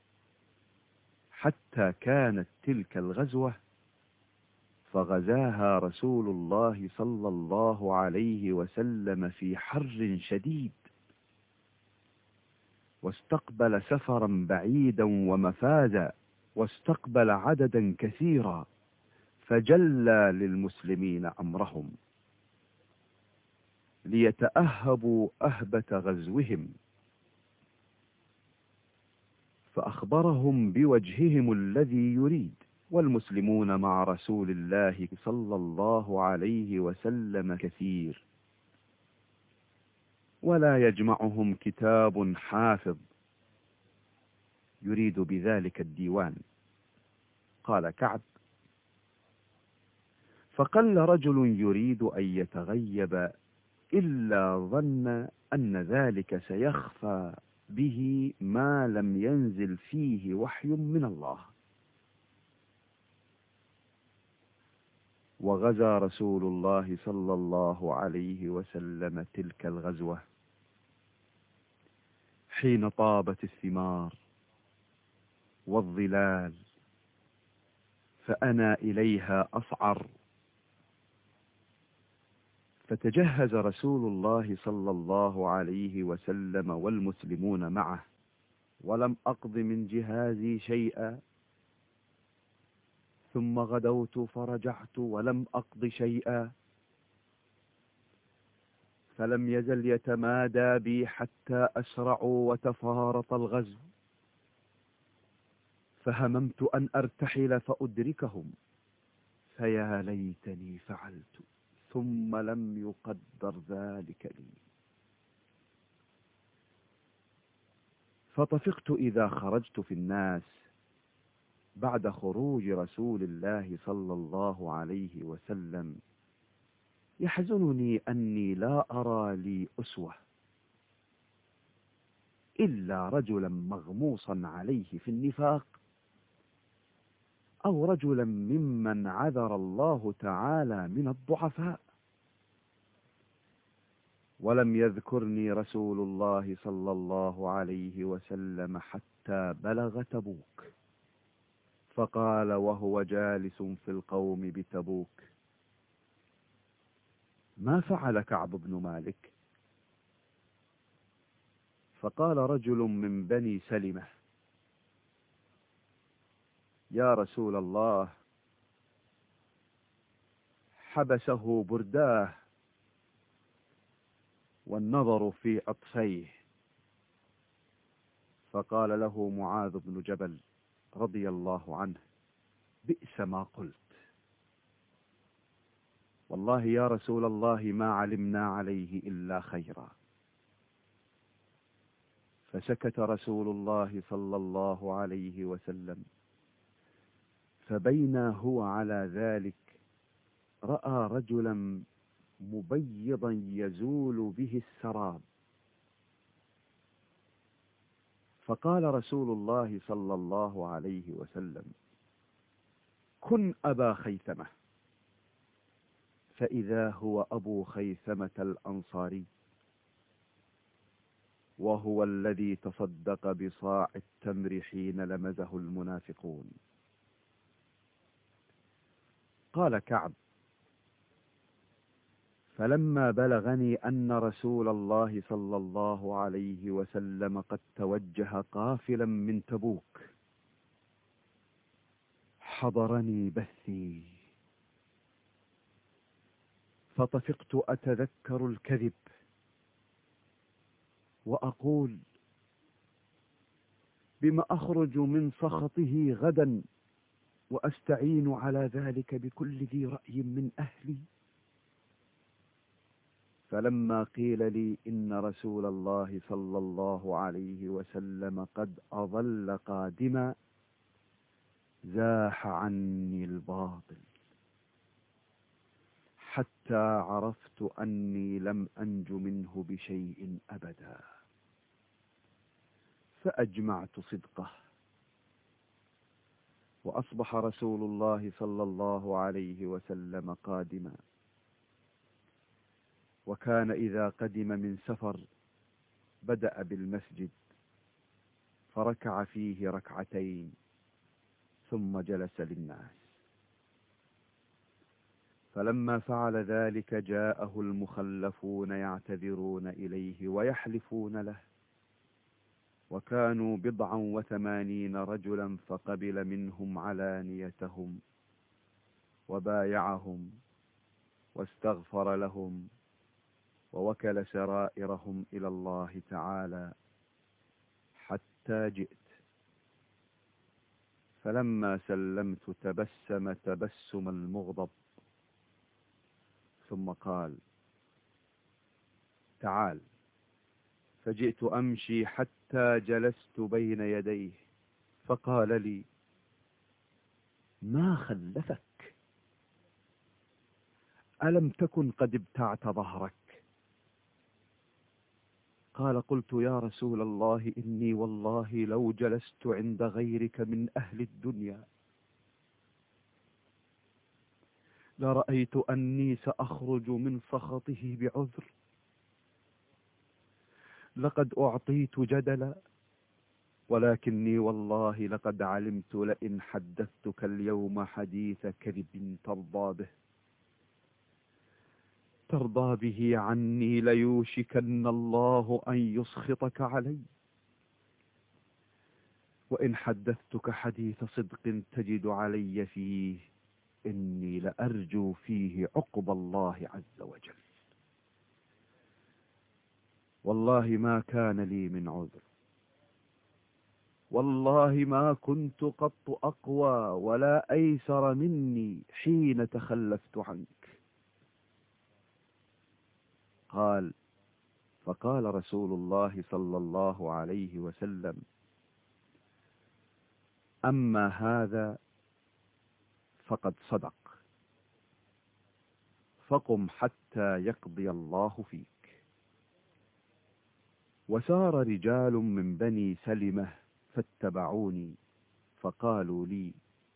حتى كانت تلك الغزوة فغزاها رسول الله صلى الله عليه وسلم في حر شديد، واستقبل سفرا بعيدا ومفازا، واستقبل عددا كثيرا، فجلى للمسلمين أمرهم ليتأهبوا أهبة غزوهم، فأخبرهم بوجههم الذي يريد، والمسلمون مع رسول الله صلى الله عليه وسلم كثير، ولا يجمعهم كتاب حافظ يريد بذلك الديوان. قال كعب: فقل رجل يريد أن يتغيب إلا ظن أن ذلك سيخفى به ما لم ينزل فيه وحي من الله. وغزا رسول الله صلى الله عليه وسلم تلك الغزوة حين طابت الثمار والظلال، فأنا إليها أصعر. فتجهز رسول الله صلى الله عليه وسلم والمسلمون معه، ولم أقض من جهازي شيئا، ثم غدوت فرجعت ولم أقض شيئا، فلم يزل يتمادى بي حتى أسرعوا وتفارط الغزو، فهممت أن أرتحل فأدركهم، فيا ليتني فعلت، ثم لم يقدر ذلك لي. فطفقت إذا خرجت في الناس بعد خروج رسول الله صلى الله عليه وسلم يحزنني أني لا أرى لي أسوة إلا رجلا مغموصا عليه في النفاق، أو رجلا ممن عذر الله تعالى من الضعفاء. ولم يذكرني رسول الله صلى الله عليه وسلم حتى بلغ تبوك، فقال وهو جالس في القوم بتبوك: ما فعل كعب بن مالك؟ فقال رجل من بني سلمة: يا رسول الله، حبسه برداه والنظر في أطفيه. فقال له معاذ بن جبل رضي الله عنه: بئس ما قلت، والله يا رسول الله ما علمنا عليه إلا خيرا. فسكت رسول الله صلى الله عليه وسلم، فبينا هو على ذلك رأى رجلا مبيضا يزول به السراب، فقال رسول الله صلى الله عليه وسلم: كن أبا خيثمة. فإذا هو أبو خيثمة الأنصاري، وهو الذي تصدق بصاع التمر حين لمزه المنافقون. قال كعب: فلما بلغني أن رسول الله صلى الله عليه وسلم قد توجه قافلا من تبوك، حضرني بثي، فطفقت أتذكر الكذب وأقول: بما أخرج من سخطه غدا وأستعين على ذلك بكل ذي رأي من أهلي. فلما قيل لي إن رسول الله صلى الله عليه وسلم قد أظل قادما، زاح عني الباطل حتى عرفت أني لم أنج منه بشيء أبدا، فأجمعت صدقه. وأصبح رسول الله صلى الله عليه وسلم قادما، وكان إذا قدم من سفر بدأ بالمسجد فركع فيه ركعتين ثم جلس للناس. فلما فعل ذلك جاءه المخلفون يعتذرون إليه ويحلفون له، وكانوا بضعا وثمانين رجلا، فقبل منهم علانيتهم وبايعهم واستغفر لهم ووكل سرائرهم إلى الله تعالى حتى جئت. فلما سلمت تبسم تبسم المغضب، ثم قال: تعال. فجئت أمشي حتى جلست بين يديه، فقال لي: ما خلفك؟ ألم تكن قد ابتعت ظهرك؟ قال: قلت يا رسول الله إني والله لو جلست عند غيرك من أهل الدنيا لرأيت أني سأخرج من سخطه بعذر. لقد أعطيت جدلا، ولكني والله لقد علمت لئن حدثتك اليوم حديث كذب ترضى به ترضى به عني ليوشكن الله أن يسخطك علي، وإن حدثتك حديث صدق تجد علي فيه إني لأرجو فيه عقب الله عز وجل. والله ما كان لي من عذر، والله ما كنت قط أقوى ولا أيسر مني حين تخلفت عنك. قال: فقال رسول الله صلى الله عليه وسلم: أما هذا فقد صدق، فقم حتى يقضي الله فيك. وسار رجال من بني سلمة فاتبعوني، فقالوا لي: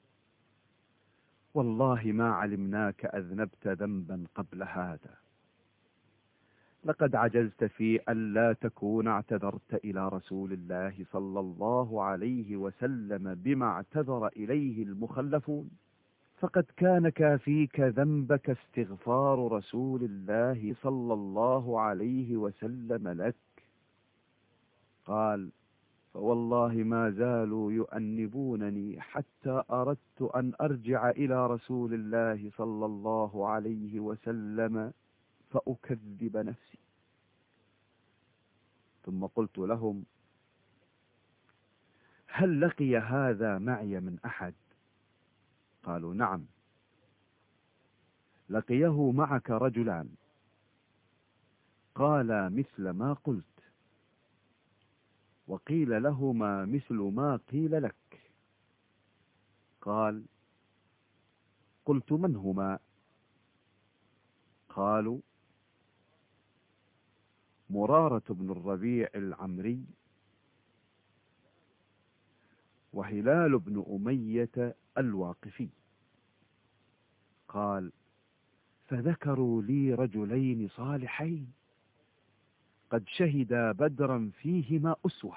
والله ما علمناك أذنبت ذنبا قبل هذا، لقد عجزت في أن لا تكون اعتذرت إلى رسول الله صلى الله عليه وسلم بما اعتذر إليه المخلفون، فقد كان كافيك ذنبك استغفار رسول الله صلى الله عليه وسلم لك. قال: فوالله ما زالوا يؤنبونني حتى أردت أن أرجع إلى رسول الله صلى الله عليه وسلم فأكذب نفسي. ثم قلت لهم: هل لقي هذا معي من أحد؟ قالوا: نعم، لقيه معك رجلان قالا مثل ما قلت، وقيل لهما مثل ما قيل لك. قال: قلت: من هما؟ قالوا: مرارة بن الربيع العمري، وهلال بن أمية الواقفي. قال: فذكروا لي رجلين صالحين قد شهدا بدرا فيهما أسوة.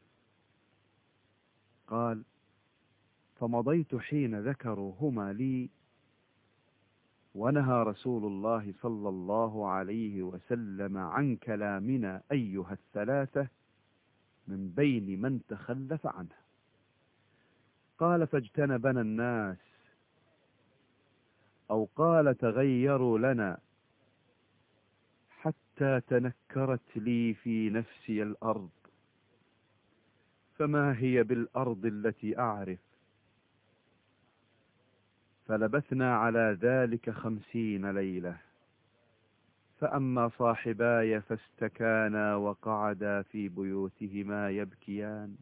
قال: فمضيت حين ذكروا هما لي، ونهى رسول الله صلى الله عليه وسلم عن كلامنا أيها الثلاثة من بين من تخلف عنه. قال: فاجتنبنا الناس، أو قال تغيروا لنا، حتى تنكرت لي في نفسي الأرض، فما هي بالأرض التي أعرف. فلبثنا على ذلك خمسين ليلة، فأما صاحباي فاستكانا وقعدا في بيوتهما يبكيان،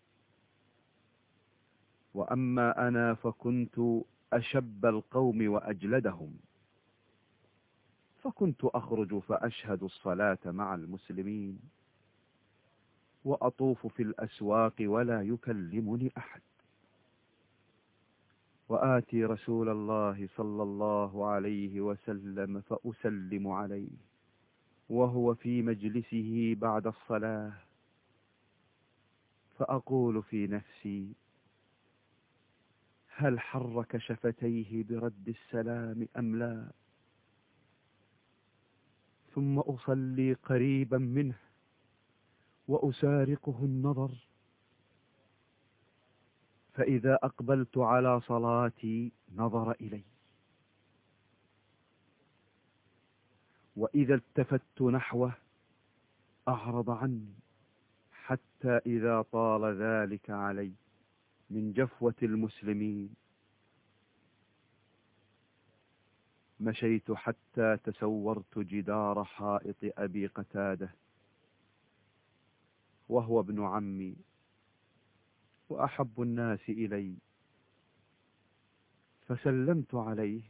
وأما أنا فكنت أشب القوم وأجلدهم، فكنت أخرج فأشهد الصلاة مع المسلمين، وأطوف في الأسواق ولا يكلمني أحد، وآتي رسول الله صلى الله عليه وسلم فأسلم عليه وهو في مجلسه بعد الصلاة، فأقول في نفسي: هل حرك شفتيه برد السلام أم لا؟ ثم أصلي قريبا منه وأسارقه النظر، فإذا أقبلت على صلاتي نظر إلي، وإذا التفت نحوه أعرض عني، حتى إذا طال ذلك علي من جفوة المسلمين، مشيت حتى تسورت جدار حائط أبي قتادة، وهو ابن عمي وأحب الناس إلي، فسلمت عليه،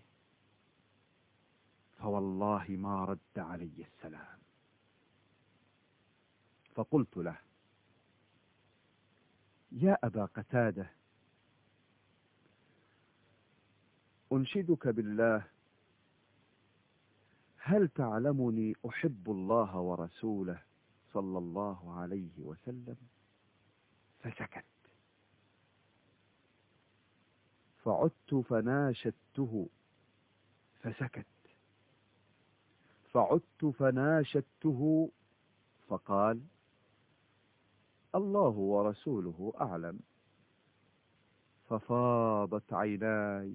فوالله ما رد علي السلام. فقلت له: يا أبا قتادة، أنشدك بالله، هل تعلمني أحب الله ورسوله صلى الله عليه وسلم؟ فسكت. فعدت فناشدته فسكت. فعدت فناشدته فقال: الله ورسوله أعلم. ففاضت عيناي،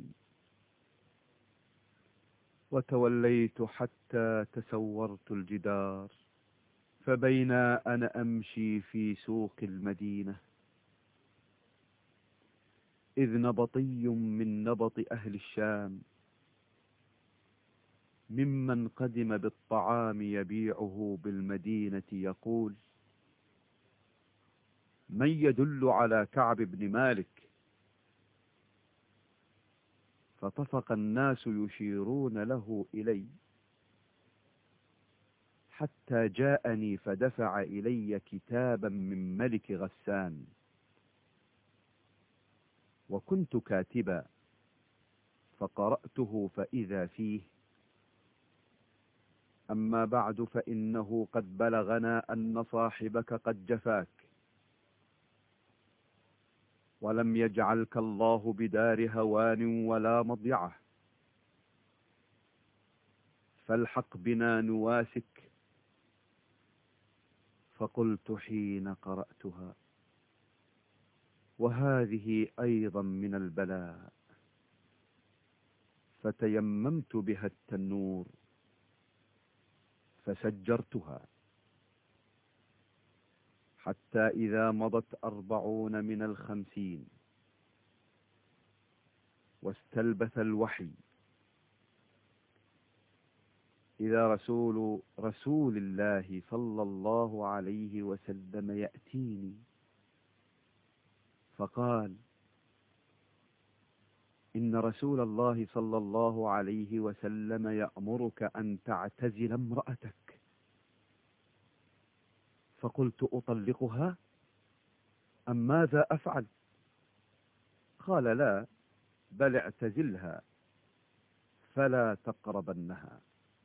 وتوليت حتى تسورت الجدار. فبينا أنا أمشي في سوق المدينة، إذ نبطي من نبط أهل الشام ممن قدم بالطعام يبيعه بالمدينة يقول: من يدل على كعب بن مالك؟ فطفق الناس يشيرون له إلي، حتى جاءني فدفع إلي كتابا من ملك غسان، وكنت كاتبا، فقرأته فإذا فيه: أما بعد، فإنه قد بلغنا أن صاحبك قد جفاك، ولم يجعلك الله بدار هوان ولا مضيعة، فالحق بنا نواسك. فقلت حين قرأتها: وهذه أيضا من البلاء. فتيممت بها التنور فسجرتها، حتى إذا مضت أربعون من الخمسين واستلبث الوحي، إذا رسول رسول الله صلى الله عليه وسلم يأتيني فقال: إن رسول الله صلى الله عليه وسلم يأمرك أن تعتزل امرأتك. فقلت: أطلقها أم ماذا أفعل؟ قال: لا، بل اعتزلها فلا تقربنها.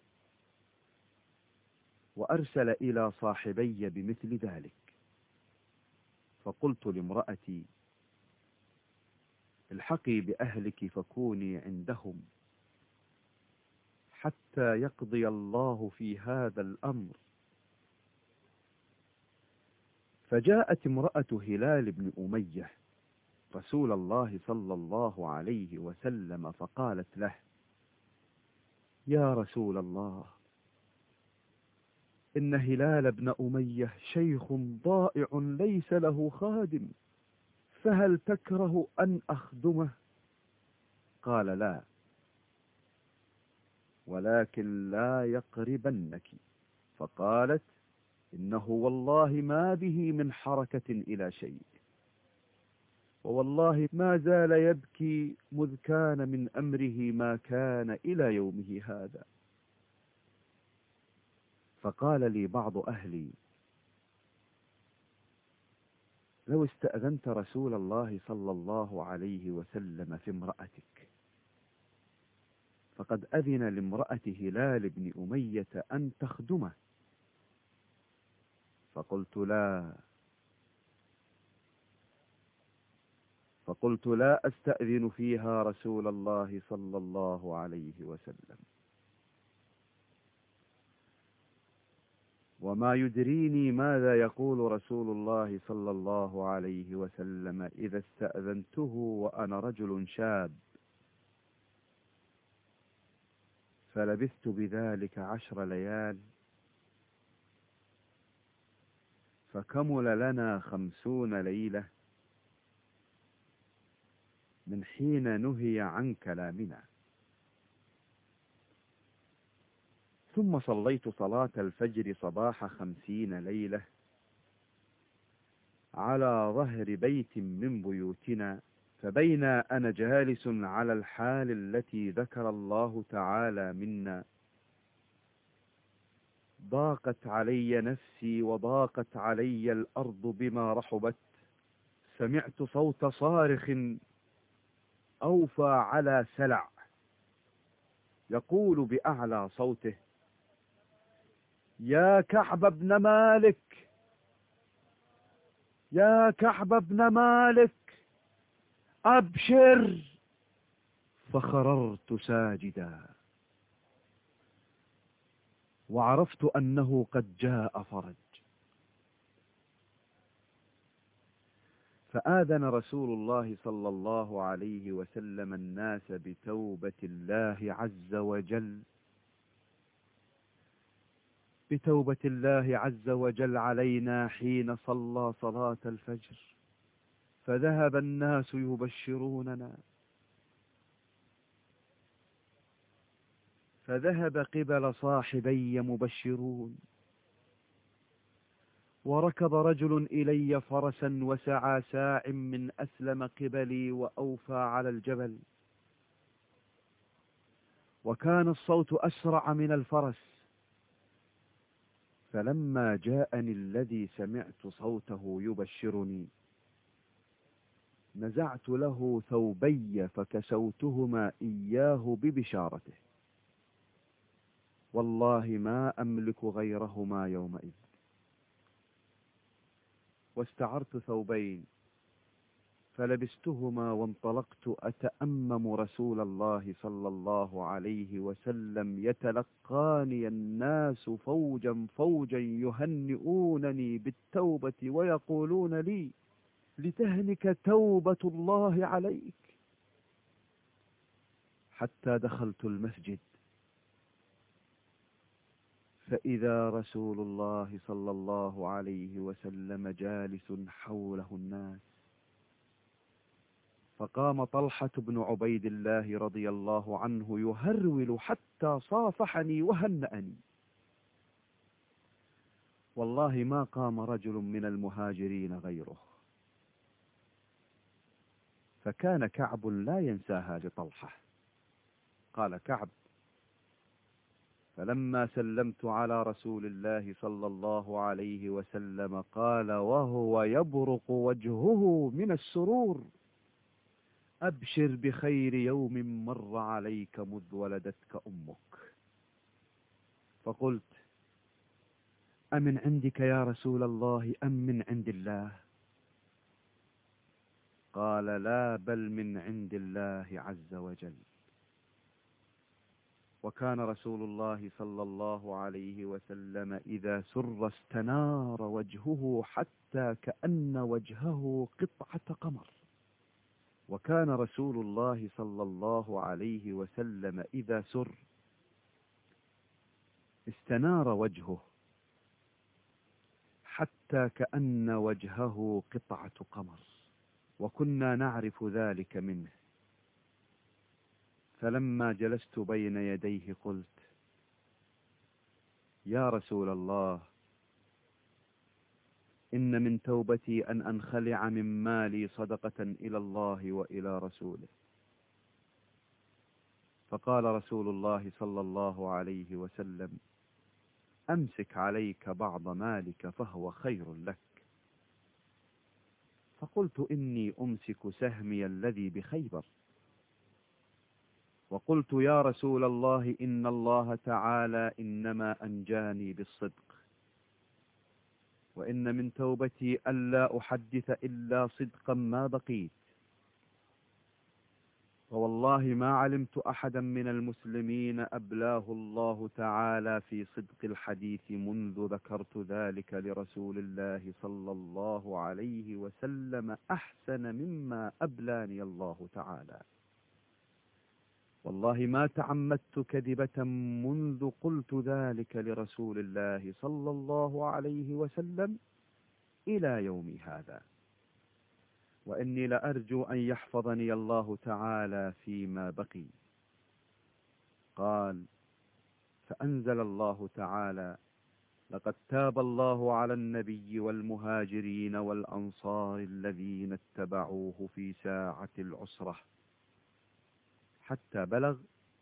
وأرسل إلى صاحبي بمثل ذلك. فقلت لامرأتي: الحقي بأهلك فكوني عندهم حتى يقضي الله في هذا الأمر. فجاءت امرأة هلال بن أمية رسول الله صلى الله عليه وسلم فقالت له: يا رسول الله، إن هلال بن أمية شيخ ضائع ليس له خادم، فهل تكره أن أخدمه؟ قال: لا، ولكن لا يقربنك. فقالت: إنه والله ما به من حركة إلى شيء، ووالله ما زال يبكي مذ كان من أمره ما كان إلى يومه هذا. فقال لي بعض أهلي: لو استأذنت رسول الله صلى الله عليه وسلم في امرأتك، فقد أذن لامرأة هلال بن أمية أن تخدمه. فقلت: لا فقلت لا أستأذن فيها رسول الله صلى الله عليه وسلم، وما يدريني ماذا يقول رسول الله صلى الله عليه وسلم إذا استأذنته وأنا رجل شاب. فلبثت بذلك عشر ليال، فكمل لنا خمسون ليلة، من حين نهي عن كلامنا. ثم صليت صلاة الفجر صباح خمسين ليلة على ظهر بيت من بيوتنا، فبين أنا جالس على الحال التي ذكر الله تعالى منا ضاقت علي نفسي وضاقت علي الأرض بما رحبت، سمعت صوت صارخ أوفى على سلع يقول بأعلى صوته: يا كعب بن مالك، يا كعب بن مالك أبشر. فخررت ساجدا وعرفت أنه قد جاء فرج. فآذن رسول الله صلى الله عليه وسلم الناس بتوبة الله عز وجل بتوبة الله عز وجل علينا حين صلى صلاة الفجر، فذهب الناس يبشروننا، فذهب قبل صاحبي مبشرون، وركب رجل إلي فرسا وسعى ساع من أسلم قبلي وأوفى على الجبل، وكان الصوت أسرع من الفرس. فلما جاءني الذي سمعت صوته يبشرني نزعت له ثوبي فكسوتهما إياه ببشارته، والله ما أملك غيرهما يومئذ. واستعرت ثوبين فلبستهما وانطلقت أتأمم رسول الله صلى الله عليه وسلم يتلقاني الناس فوجا فوجا يهنئونني بالتوبة ويقولون لي: لتهنك توبة الله عليك. حتى دخلت المسجد فإذا رسول الله صلى الله عليه وسلم جالس حوله الناس، فقام طلحة بن عبيد الله رضي الله عنه يهرول حتى صافحني وهنأني. والله ما قام رجل من المهاجرين غيره، فكان كعب لا ينساها لطلحة. قال كعب: فلما سلمت على رسول الله صلى الله عليه وسلم قال وهو يبرق وجهه من السرور: أبشر بخير يوم مر عليك مذ ولدتك أمك. فقلت: أمن عندك يا رسول الله أم من عند الله؟ قال: لا، بل من عند الله عز وجل. وكان رسول الله صلى الله عليه وسلم إذا سر استنار وجهه حتى كأن وجهه قطعة قمر. وكان رسول الله صلى الله عليه وسلم إذا سر استنار وجهه حتى كأن وجهه قطعة قمر، وكنا نعرف ذلك منه. فلما جلست بين يديه قلت: يا رسول الله، إن من توبتي أن أنخلع من مالي صدقة إلى الله وإلى رسوله. فقال رسول الله صلى الله عليه وسلم: أمسك عليك بعض مالك فهو خير لك. فقلت: إني أمسك سهمي الذي بخيبر. وقلت: يا رسول الله، إن الله تعالى إنما أنجاني بالصدق، وإن من توبتي ألا أحدث إلا صدقا ما بقيت، ووالله ما علمت أحدا من المسلمين أبلاه الله تعالى في صدق الحديث منذ ذكرت ذلك لرسول الله صلى الله عليه وسلم أحسن مما أبلاني الله تعالى. والله ما تعمدت كذبة منذ قلت ذلك لرسول الله صلى الله عليه وسلم إلى يومي هذا. وإني لأرجو أن يحفظني الله تعالى فيما بقي. قال: فأنزل الله تعالى: لقد تاب الله على النبي والمهاجرين والأنصار الذين اتبعوه في ساعة العسرة حتى بلغ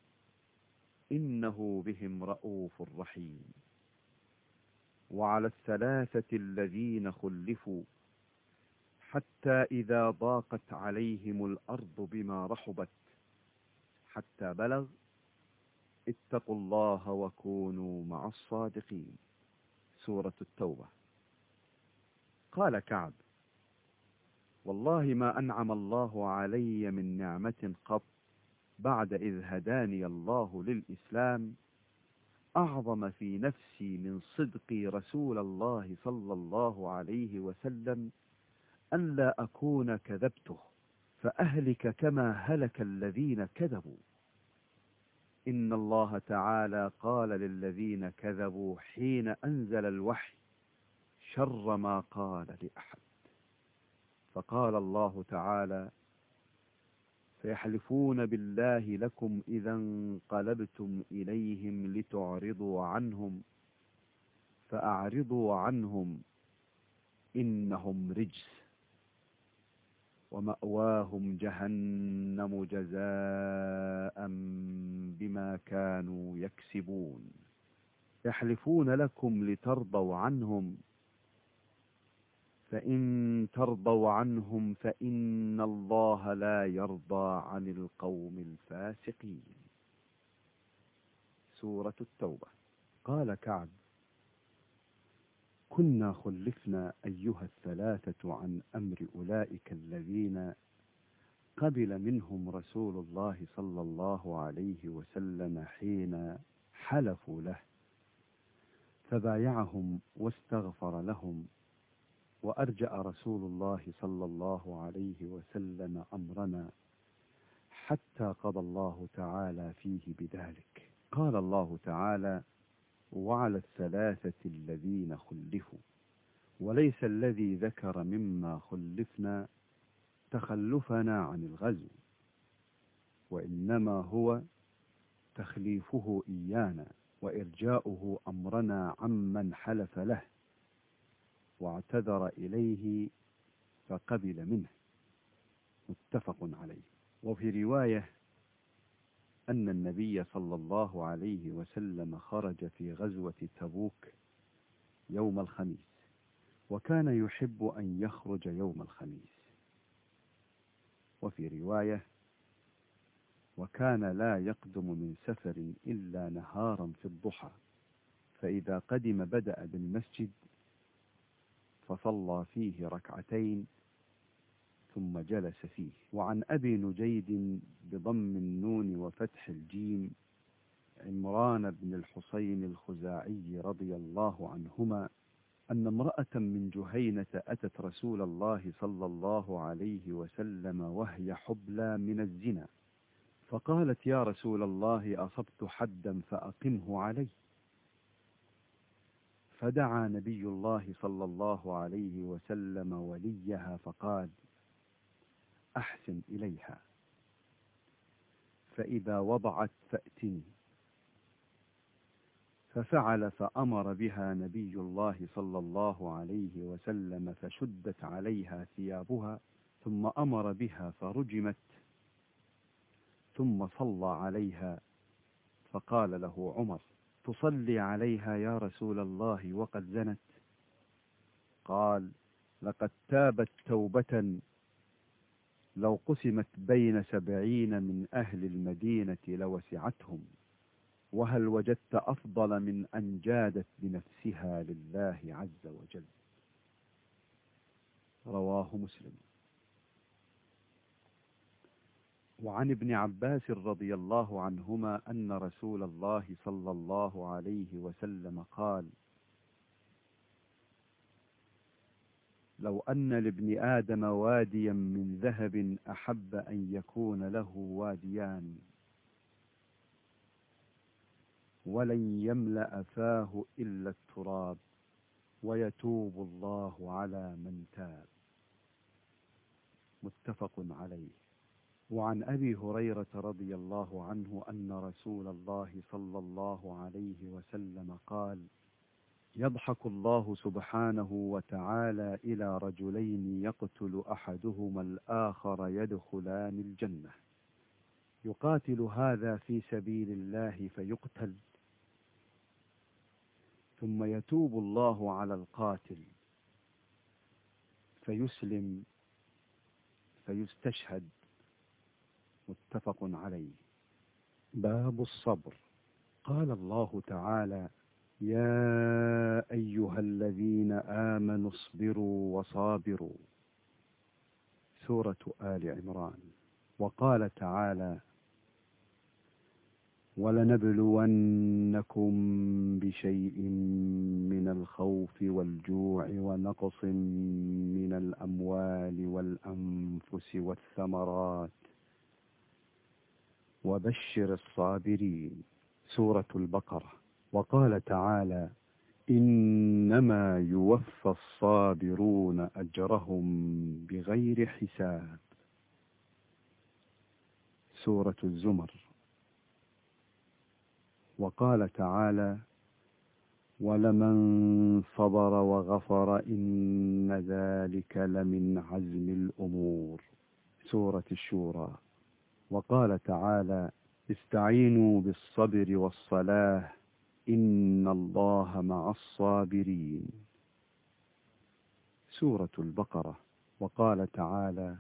إنه بهم رءوف رحيم. وعلى الثلاثة الذين خلفوا حتى إذا ضاقت عليهم الأرض بما رحبت حتى بلغ اتقوا الله وكونوا مع الصادقين. سورة التوبة. قال كعب: والله ما أنعم الله علي من نعمة قط بعد إذ هداني الله للإسلام أعظم في نفسي من صدقي رسول الله صلى الله عليه وسلم أن لا أكون كذبته فأهلك كما هلك الذين كذبوا. إن الله تعالى قال للذين كذبوا حين أنزل الوحي شر ما قال لأحد. فقال الله تعالى: فيحلفون بالله لكم إذا انقلبتم إليهم لتعرضوا عنهم فأعرضوا عنهم إنهم رجس ومأواهم جهنم جزاء بما كانوا يكسبون. يحلفون لكم لترضوا عنهم فإن ترضوا عنهم فإن الله لا يرضى عن القوم الفاسقين. سورة التوبة. قال كعب: كنا خلفنا أيها الثلاثة عن أمر أولئك الذين قبل منهم رسول الله صلى الله عليه وسلم حين حلفوا له فبايعهم واستغفر لهم، وأرجأ رسول الله صلى الله عليه وسلم أمرنا حتى قضى الله تعالى فيه بذلك. قال الله تعالى: وعلى الثلاثة الذين خلفوا. وليس الذي ذكر مما خلفنا تخلفنا عن الغزو، وإنما هو تخليفه إيانا وإرجاؤه أمرنا عمن حلف له واعتذر إليه فقبل منه. متفق عليه. وفي رواية أن النبي صلى الله عليه وسلم خرج في غزوة تبوك يوم الخميس، وكان يحب أن يخرج يوم الخميس. وفي رواية: وكان لا يقدم من سفر إلا نهارا في الضحى، فإذا قدم بدأ بالمسجد فصلى فيه ركعتين ثم جلس فيه. وعن أبي نجيد بضم النون وفتح الجيم عمران بن الحصين الخزاعي رضي الله عنهما أن امرأة من جهينة أتت رسول الله صلى الله عليه وسلم وهي حبلى من الزنا، فقالت: يا رسول الله، أصبت حدا فأقمه علي. فدعا نبي الله صلى الله عليه وسلم وليها فقال: أحسن إليها، فإذا وضعت فأتني. ففعل، فأمر بها نبي الله صلى الله عليه وسلم فشدت عليها ثيابها، ثم أمر بها فرجمت، ثم صلى عليها. فقال له عمر: تصلي عليها يا رسول الله وقد زنت؟ قال: لقد تابت توبة لو قسمت بين سبعين من أهل المدينة لوسعتهم، وهل وجدت أفضل من أن جادت بنفسها لله عز وجل. رواه مسلم. وعن ابن عباس رضي الله عنهما أن رسول الله صلى الله عليه وسلم قال: لو أن لابن آدم واديا من ذهب أحب أن يكون له واديان، ولن يملأ فاه إلا التراب، ويتوب الله على من تاب. متفق عليه. وعن أبي هريرة رضي الله عنه أن رسول الله صلى الله عليه وسلم قال: يضحك الله سبحانه وتعالى إلى رجلين يقتل أحدهما الآخر يدخلان الجنة، يقاتل هذا في سبيل الله فيقتل، ثم يتوب الله على القاتل فيسلم فيستشهد. متفق عليه. باب الصبر. قال الله تعالى: يا أيها الذين آمنوا اصبروا وصابروا. سورة آل عمران. وقال تعالى: ولنبلونكم بشيء من الخوف والجوع ونقص من الأموال والأنفس والثمرات وبشر الصابرين. سورة البقرة. وقال تعالى: إنما يوفى الصابرون أجرهم بغير حساب. سورة الزمر. وقال تعالى: ولمن صبر وغفر إن ذلك لمن عزم الأمور. سورة الشورى. وقال تعالى: استعينوا بالصبر والصلاة إن الله مع الصابرين. سورة البقرة. وقال تعالى: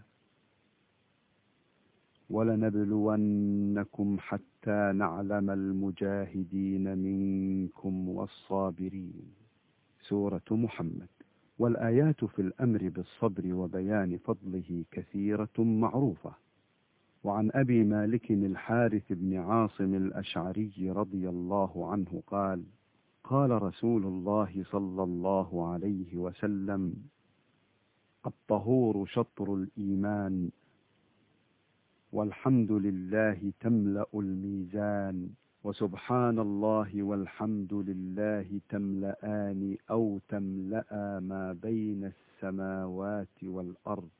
ولنبلونكم حتى نعلم المجاهدين منكم والصابرين. سورة محمد. والآيات في الأمر بالصبر وبيان فضله كثيرة معروفة. وعن أبي مالك الحارث بن عاصم الأشعري رضي الله عنه قال: قال رسول الله صلى الله عليه وسلم: الطهور شطر الإيمان، والحمد لله تملأ الميزان، وسبحان الله والحمد لله تملأان أو تملأ ما بين السماوات والأرض.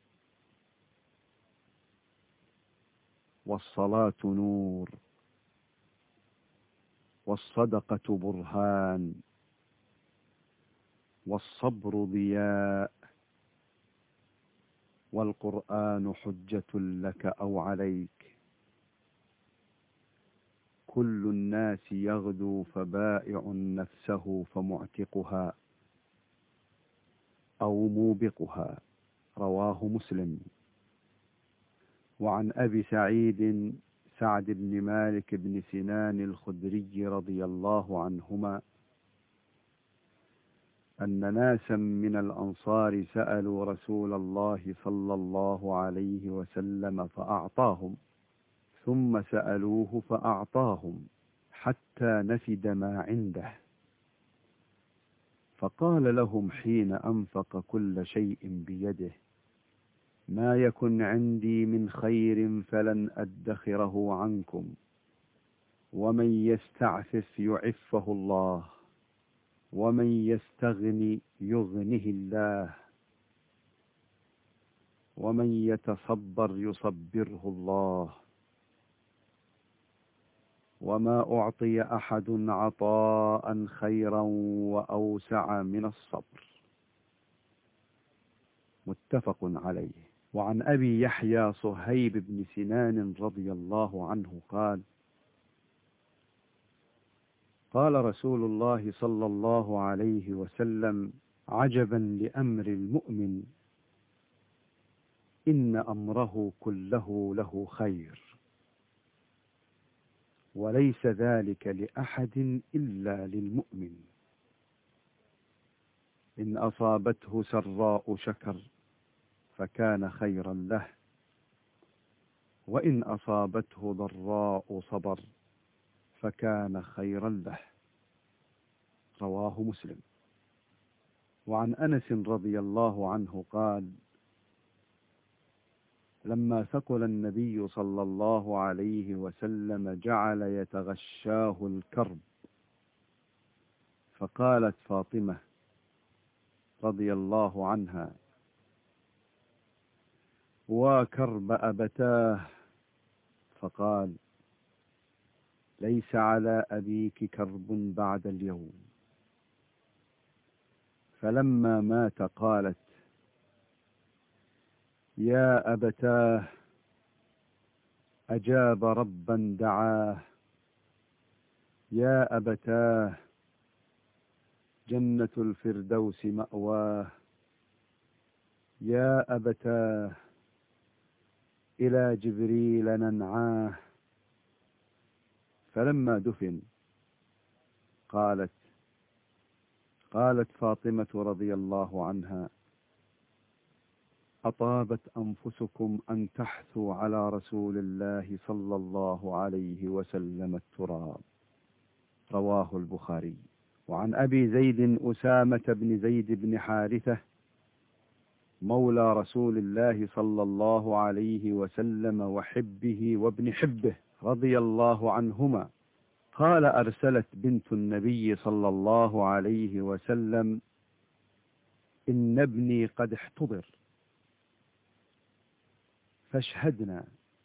والصلاة نور، والصدقة برهان، والصبر ضياء، والقرآن حجة لك أو عليك. كل الناس يغدو فبائع نفسه فمعتقها أو موبقها. رواه مسلم. وعن أبي سعيد سعد بن مالك بن سنان الخدري رضي الله عنهما أن ناسا من الأنصار سألوا رسول الله صلى الله عليه وسلم فأعطاهم، ثم سألوه فأعطاهم حتى نفد ما عنده، فقال لهم حين أنفق كل شيء بيده: ما يكن عندي من خير فلن أدخره عنكم، ومن يستعفف يعفه الله، ومن يستغني يغنه الله، ومن يتصبر يصبره الله. وما أعطي أحد عطاء خيرا وأوسع من الصبر. متفق عليه. وعن أبي يحيى صهيب بن سنان رضي الله عنه قال: قال رسول الله صلى الله عليه وسلم: عجبا لأمر المؤمن، إن أمره كله له خير، وليس ذلك لأحد إلا للمؤمن. إن أصابته سراء شكر فكان خيرا له، وإن أصابته ضراء صبر فكان خيرا له. رواه مسلم. وعن أنس رضي الله عنه قال: لما ثقل النبي صلى الله عليه وسلم جعل يتغشاه الكرب، فقالت فاطمة رضي الله عنها: وكرب أبتاه، فقال: ليس على أبيك كرب بعد اليوم. فلما مات قالت: يا أبتاه، أجاب ربا دعاه، يا أبتاه، جنة الفردوس مأواه، يا أبتاه، إلى جبريل ننعاه. فلما دفن قالت قالت فاطمة رضي الله عنها: أطابت أنفسكم أن تحثوا على رسول الله صلى الله عليه وسلم التراب. رواه البخاري. وعن أبي زيد أسامة بن زيد بن حارثة مولى رسول الله صلى الله عليه وسلم وحبه وابن حبه رضي الله عنهما قال: أرسلت بنت النبي صلى الله عليه وسلم: إن ابني قد احتضر فاشهدنا.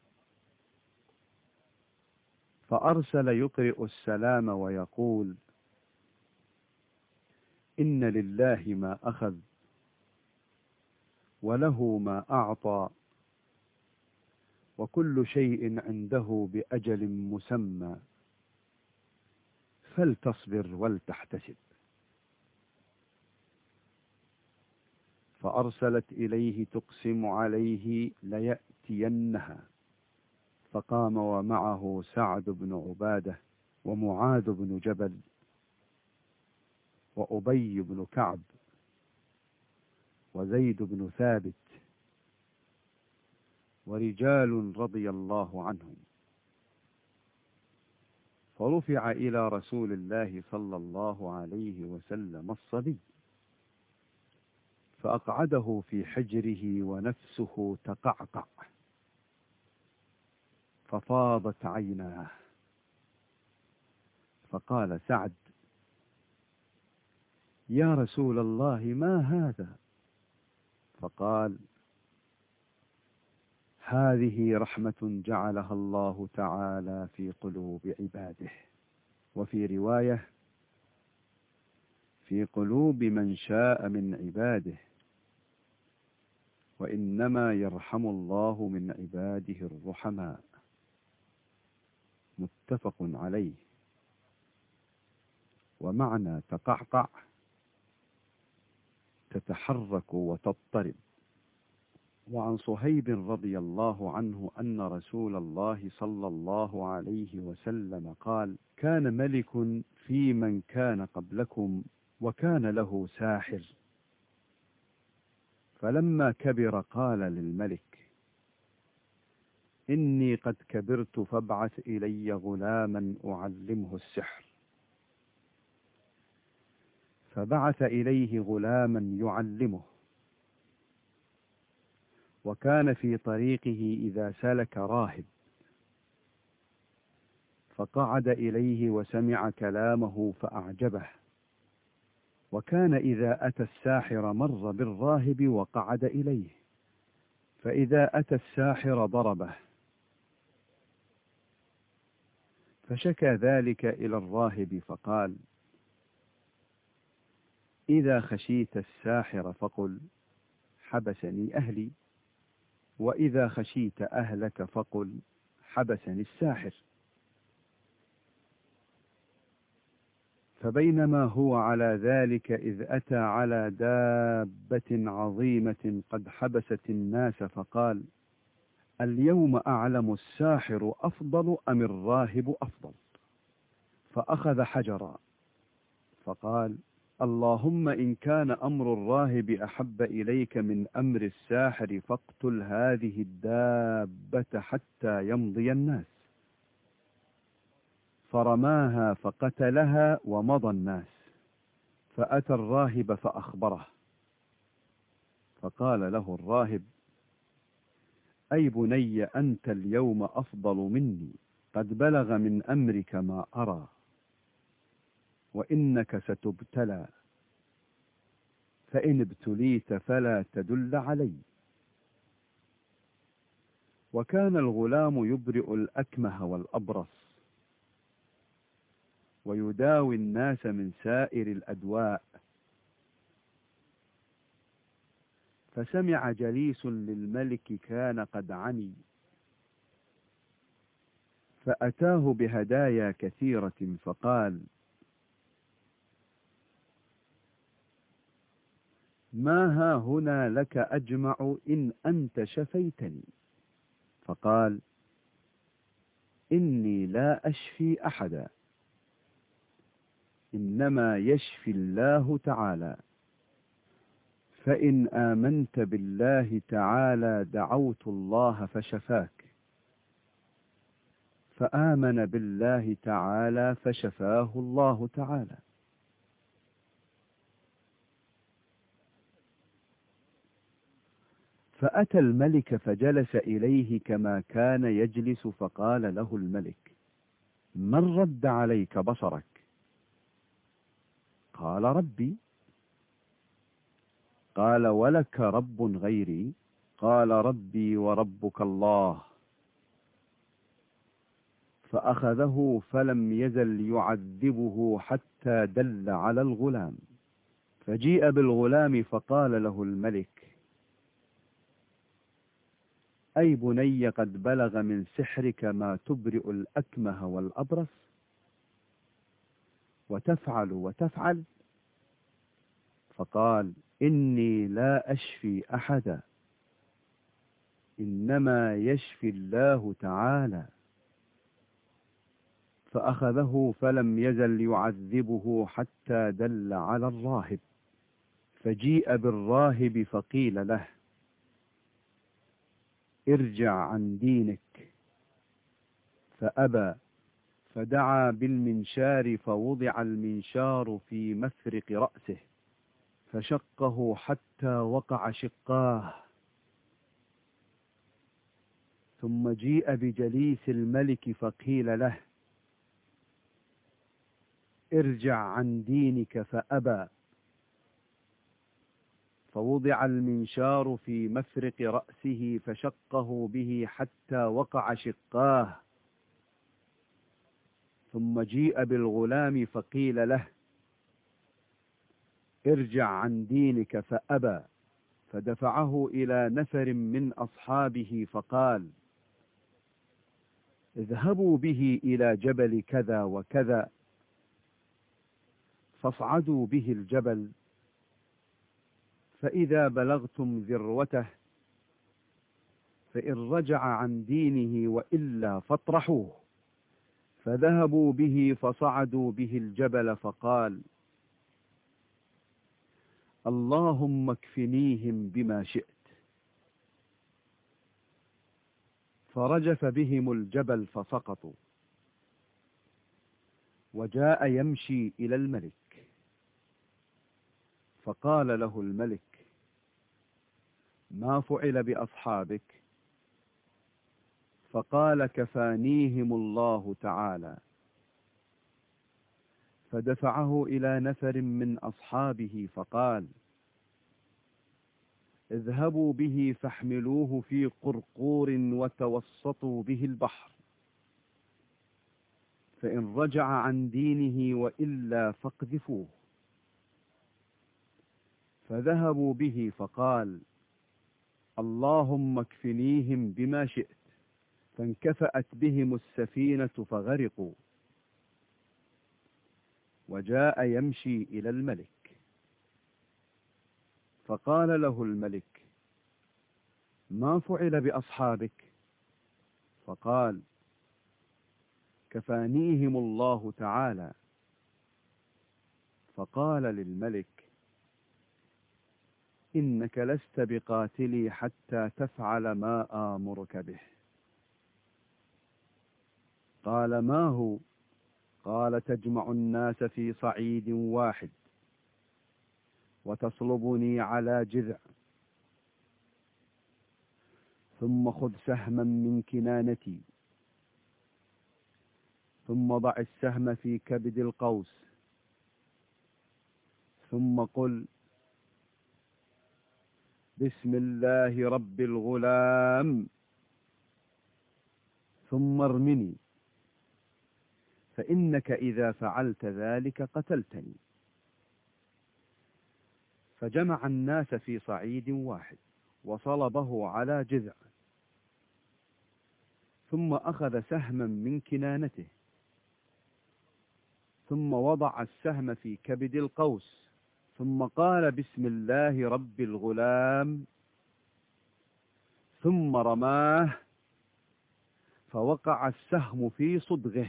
فأرسل يقرئ السلام ويقول: إن لله ما أخذ وله ما أعطى وكل شيء عنده بأجل مسمى فلتصبر ولتحتسب. فأرسلت إليه تقسم عليه ليأتينها، فقام ومعه سعد بن عبادة ومعاذ بن جبل وأبي بن كعب وزيد بن ثابت ورجال رضي الله عنهم. فرفع إلى رسول الله صلى الله عليه وسلم الصبي، فأقعده في حجره ونفسه تقعقع، ففاضت عيناه. فقال سعد: يا رسول الله، ما هذا؟ فقال: هذه رحمة جعلها الله تعالى في قلوب عباده، وفي رواية: في قلوب من شاء من عباده، وإنما يرحم الله من عباده الرحماء. متفق عليه. ومعنى تقعقع تتحرك وتضطرب. وعن صهيب رضي الله عنه أن رسول الله صلى الله عليه وسلم قال: كان ملك في من كان قبلكم وكان له ساحر، فلما كبر قال للملك: إني قد كبرت فابعث إلي غلاما أعلمه السحر. فبعث إليه غلاما يعلمه. وكان في طريقه إذا سلك راهب فقعد إليه وسمع كلامه فأعجبه، وكان إذا أتى الساحر مر بالراهب وقعد إليه، فإذا أتى الساحر ضربه، فشكى ذلك إلى الراهب فقال: إذا خشيت الساحر فقل: حبسني أهلي، وإذا خشيت أهلك فقل: حبسني الساحر. فبينما هو على ذلك إذ أتى على دابة عظيمة قد حبست الناس، فقال: اليوم أعلم الساحر أفضل أم الراهب أفضل؟ فأخذ حجرا فقال: اللهم إن كان أمر الراهب أحب إليك من أمر الساحر فاقتل هذه الدابة حتى يمضي الناس. فرماها فقتلها ومضى الناس. فأتى الراهب فأخبره، فقال له الراهب: أي بني، أنت اليوم أفضل مني، قد بلغ من أمرك ما أرى، وإنك ستبتلى، فإن ابتليت فلا تدل علي. وكان الغلام يبرئ الأكمه والأبرص ويداوي الناس من سائر الأدواء. فسمع جليس للملك كان قد عمي، فأتاه بهدايا كثيرة فقال: ما ها هنا لك أجمع إن أنت شفيتني؟ فقال: إني لا أشفي أحدا، إنما يشفي الله تعالى، فإن آمنت بالله تعالى دعوت الله فشفاك، فآمن بالله تعالى فشفاه الله تعالى. فأتى الملك فجلس إليه كما كان يجلس، فقال له الملك: من رد عليك بصرك؟ قال: ربي. قال: ولك رب غيري؟ قال: ربي وربك الله. فأخذه فلم يزل يعذبه حتى دل على الغلام. فجيء بالغلام فقال له الملك: أي بني قد بلغ من سحرك ما تبرئ الأكمه والأبرص وتفعل وتفعل؟ فقال: إني لا أشفي أحدا، إنما يشفي الله تعالى. فأخذه فلم يزل يعذبه حتى دل على الراهب. فجيء بالراهب فقيل له: ارجع عن دينك، فأبى. فدعا بالمنشار فوضع المنشار في مفرق رأسه فشقه حتى وقع شقاه. ثم جيء بجليس الملك فقيل له: ارجع عن دينك، فأبى. فوضع المنشار في مفرق رأسه فشقه به حتى وقع شقاه. ثم جيء بالغلام فقيل له: ارجع عن دينك، فأبى. فدفعه إلى نفر من أصحابه فقال: اذهبوا به إلى جبل كذا وكذا، فاصعدوا به الجبل، فإذا بلغتم ذروته فإن رجع عن دينه وإلا فاطرحوه. فذهبوا به فصعدوا به الجبل، فقال: اللهم اكفنيهم بما شئت. فرجف بهم الجبل فسقطوا. وجاء يمشي إلى الملك، فقال له الملك: ما فعل بأصحابك؟ فقال: كفانيهم الله تعالى. فدفعه إلى نفر من أصحابه فقال: اذهبوا به فاحملوه في قرقور وتوسطوا به البحر، فإن رجع عن دينه وإلا فاقذفوه. فذهبوا به فقال: اللهم اكفنيهم بما شئت. فانكفأت بهم السفينة فغرقوا. وجاء يمشي إلى الملك، فقال له الملك: ما فعل بأصحابك؟ فقال: كفانيهم الله تعالى. فقال للملك: إنك لست بقاتلي حتى تفعل ما آمرك به. قال: ما هو؟ قال: تجمع الناس في صعيد واحد وتصلبني على جذع، ثم خذ سهما من كنانتي، ثم ضع السهم في كبد القوس، ثم قل: بسم الله رب الغلام، ثم ارمني، فإنك إذا فعلت ذلك قتلتني. فجمع الناس في صعيد واحد وصلبه على جذع، ثم أخذ سهما من كنانته، ثم وضع السهم في كبد القوس، ثم قال بسم الله رب الغلام، ثم رماه فوقع السهم في صدغه،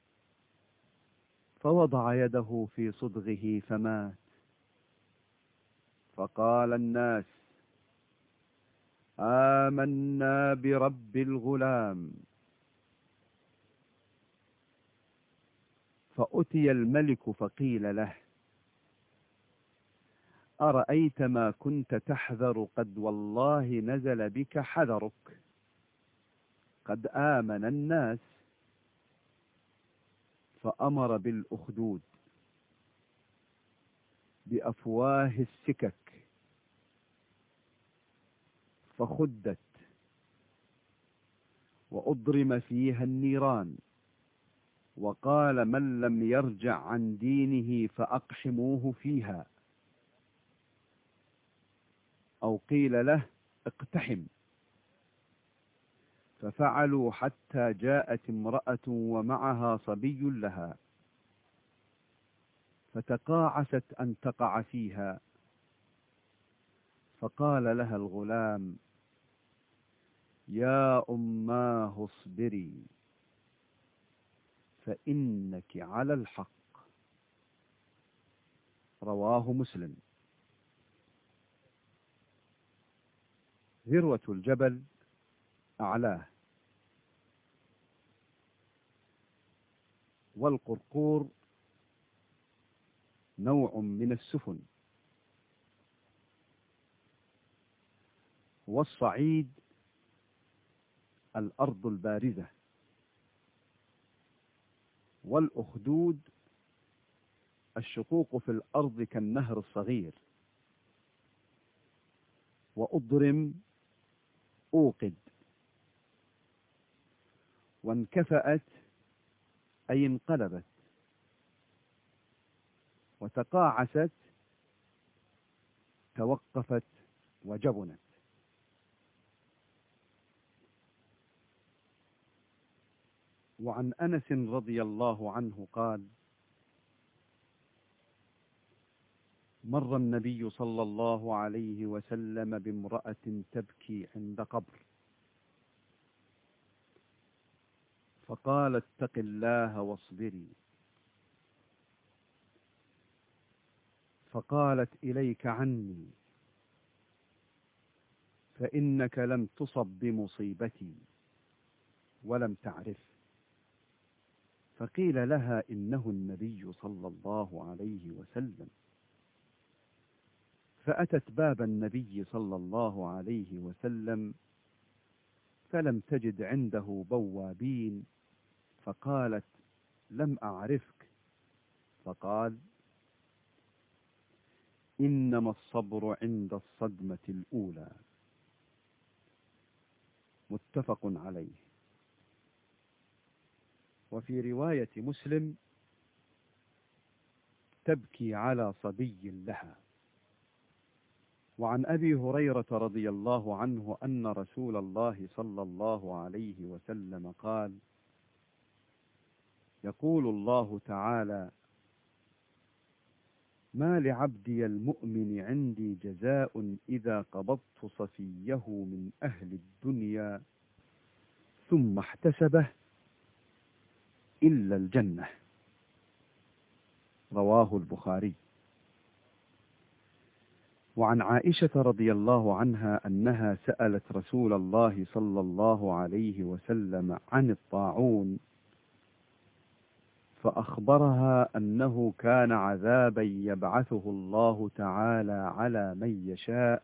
فوضع يده في صدغه فمات. فقال الناس آمنا برب الغلام. فأتي الملك فقيل له أرأيت ما كنت تحذر قد والله نزل بك حذرك، قد آمن الناس. فأمر بالأخدود بأفواه السكك فخدت وأضرم فيها النيران، وقال من لم يرجع عن دينه فأقحموه فيها، أو قيل له اقتحم. ففعلوا حتى جاءت امرأة ومعها صبي لها، فتقاعست أن تقع فيها، فقال لها الغلام يا أماه اصبري فإنك على الحق. رواه مسلم. ذروة الجبل أعلاه، والقرقور نوع من السفن، والصعيد الأرض البارزة، والأخدود الشقوق في الأرض كالنهر الصغير، وأضرم أوقد، وانكفأت أي انقلبت، وتقاعست توقفت وجبنت. وعن أنس رضي الله عنه قال مر النبي صلى الله عليه وسلم بامرأة تبكي عند قبر، فقال اتق الله واصبري، فقالت إليك عني، فإنك لم تصب بمصيبتي ولم تعرف. فقيل لها إنه النبي صلى الله عليه وسلم، فأتت باب النبي صلى الله عليه وسلم فلم تجد عنده بوابين، فقالت لم أعرفك، فقال إنما الصبر عند الصدمة الأولى. متفق عليه. وفي رواية مسلم تبكي على صبي لها. وعن أبي هريرة رضي الله عنه أن رسول الله صلى الله عليه وسلم قال يقول الله تعالى ما لعبدي المؤمن عندي جزاء إذا قبضت صفيه من أهل الدنيا ثم احتسبه إلا الجنة. رواه البخاري. وعن عائشة رضي الله عنها أنها سألت رسول الله صلى الله عليه وسلم عن الطاعون، فأخبرها أنه كان عذابا يبعثه الله تعالى على من يشاء،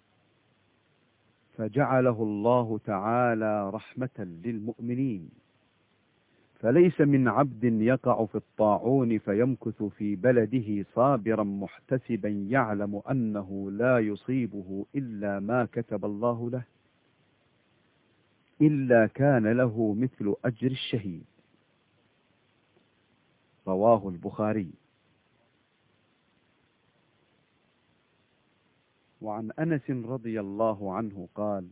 فجعله الله تعالى رحمة للمؤمنين، فليس من عبد يقع في الطاعون فيمكث في بلده صابرا محتسبا يعلم أنه لا يصيبه إلا ما كتب الله له، إلا كان له مثل أجر الشهيد. رواه البخاري. وعن أنس رضي الله عنه قال: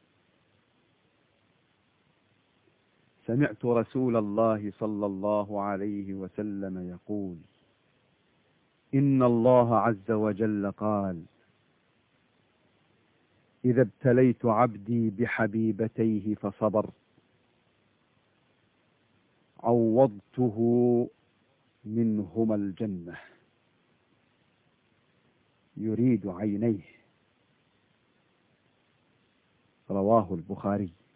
سمعت رسول الله صلى الله عليه وسلم يقول: إن الله عز وجل قال: إذا ابتليت عبدي بحبيبتيه فصبر عوضته منهما الجنة، يريد عينيه. رواه البخاري.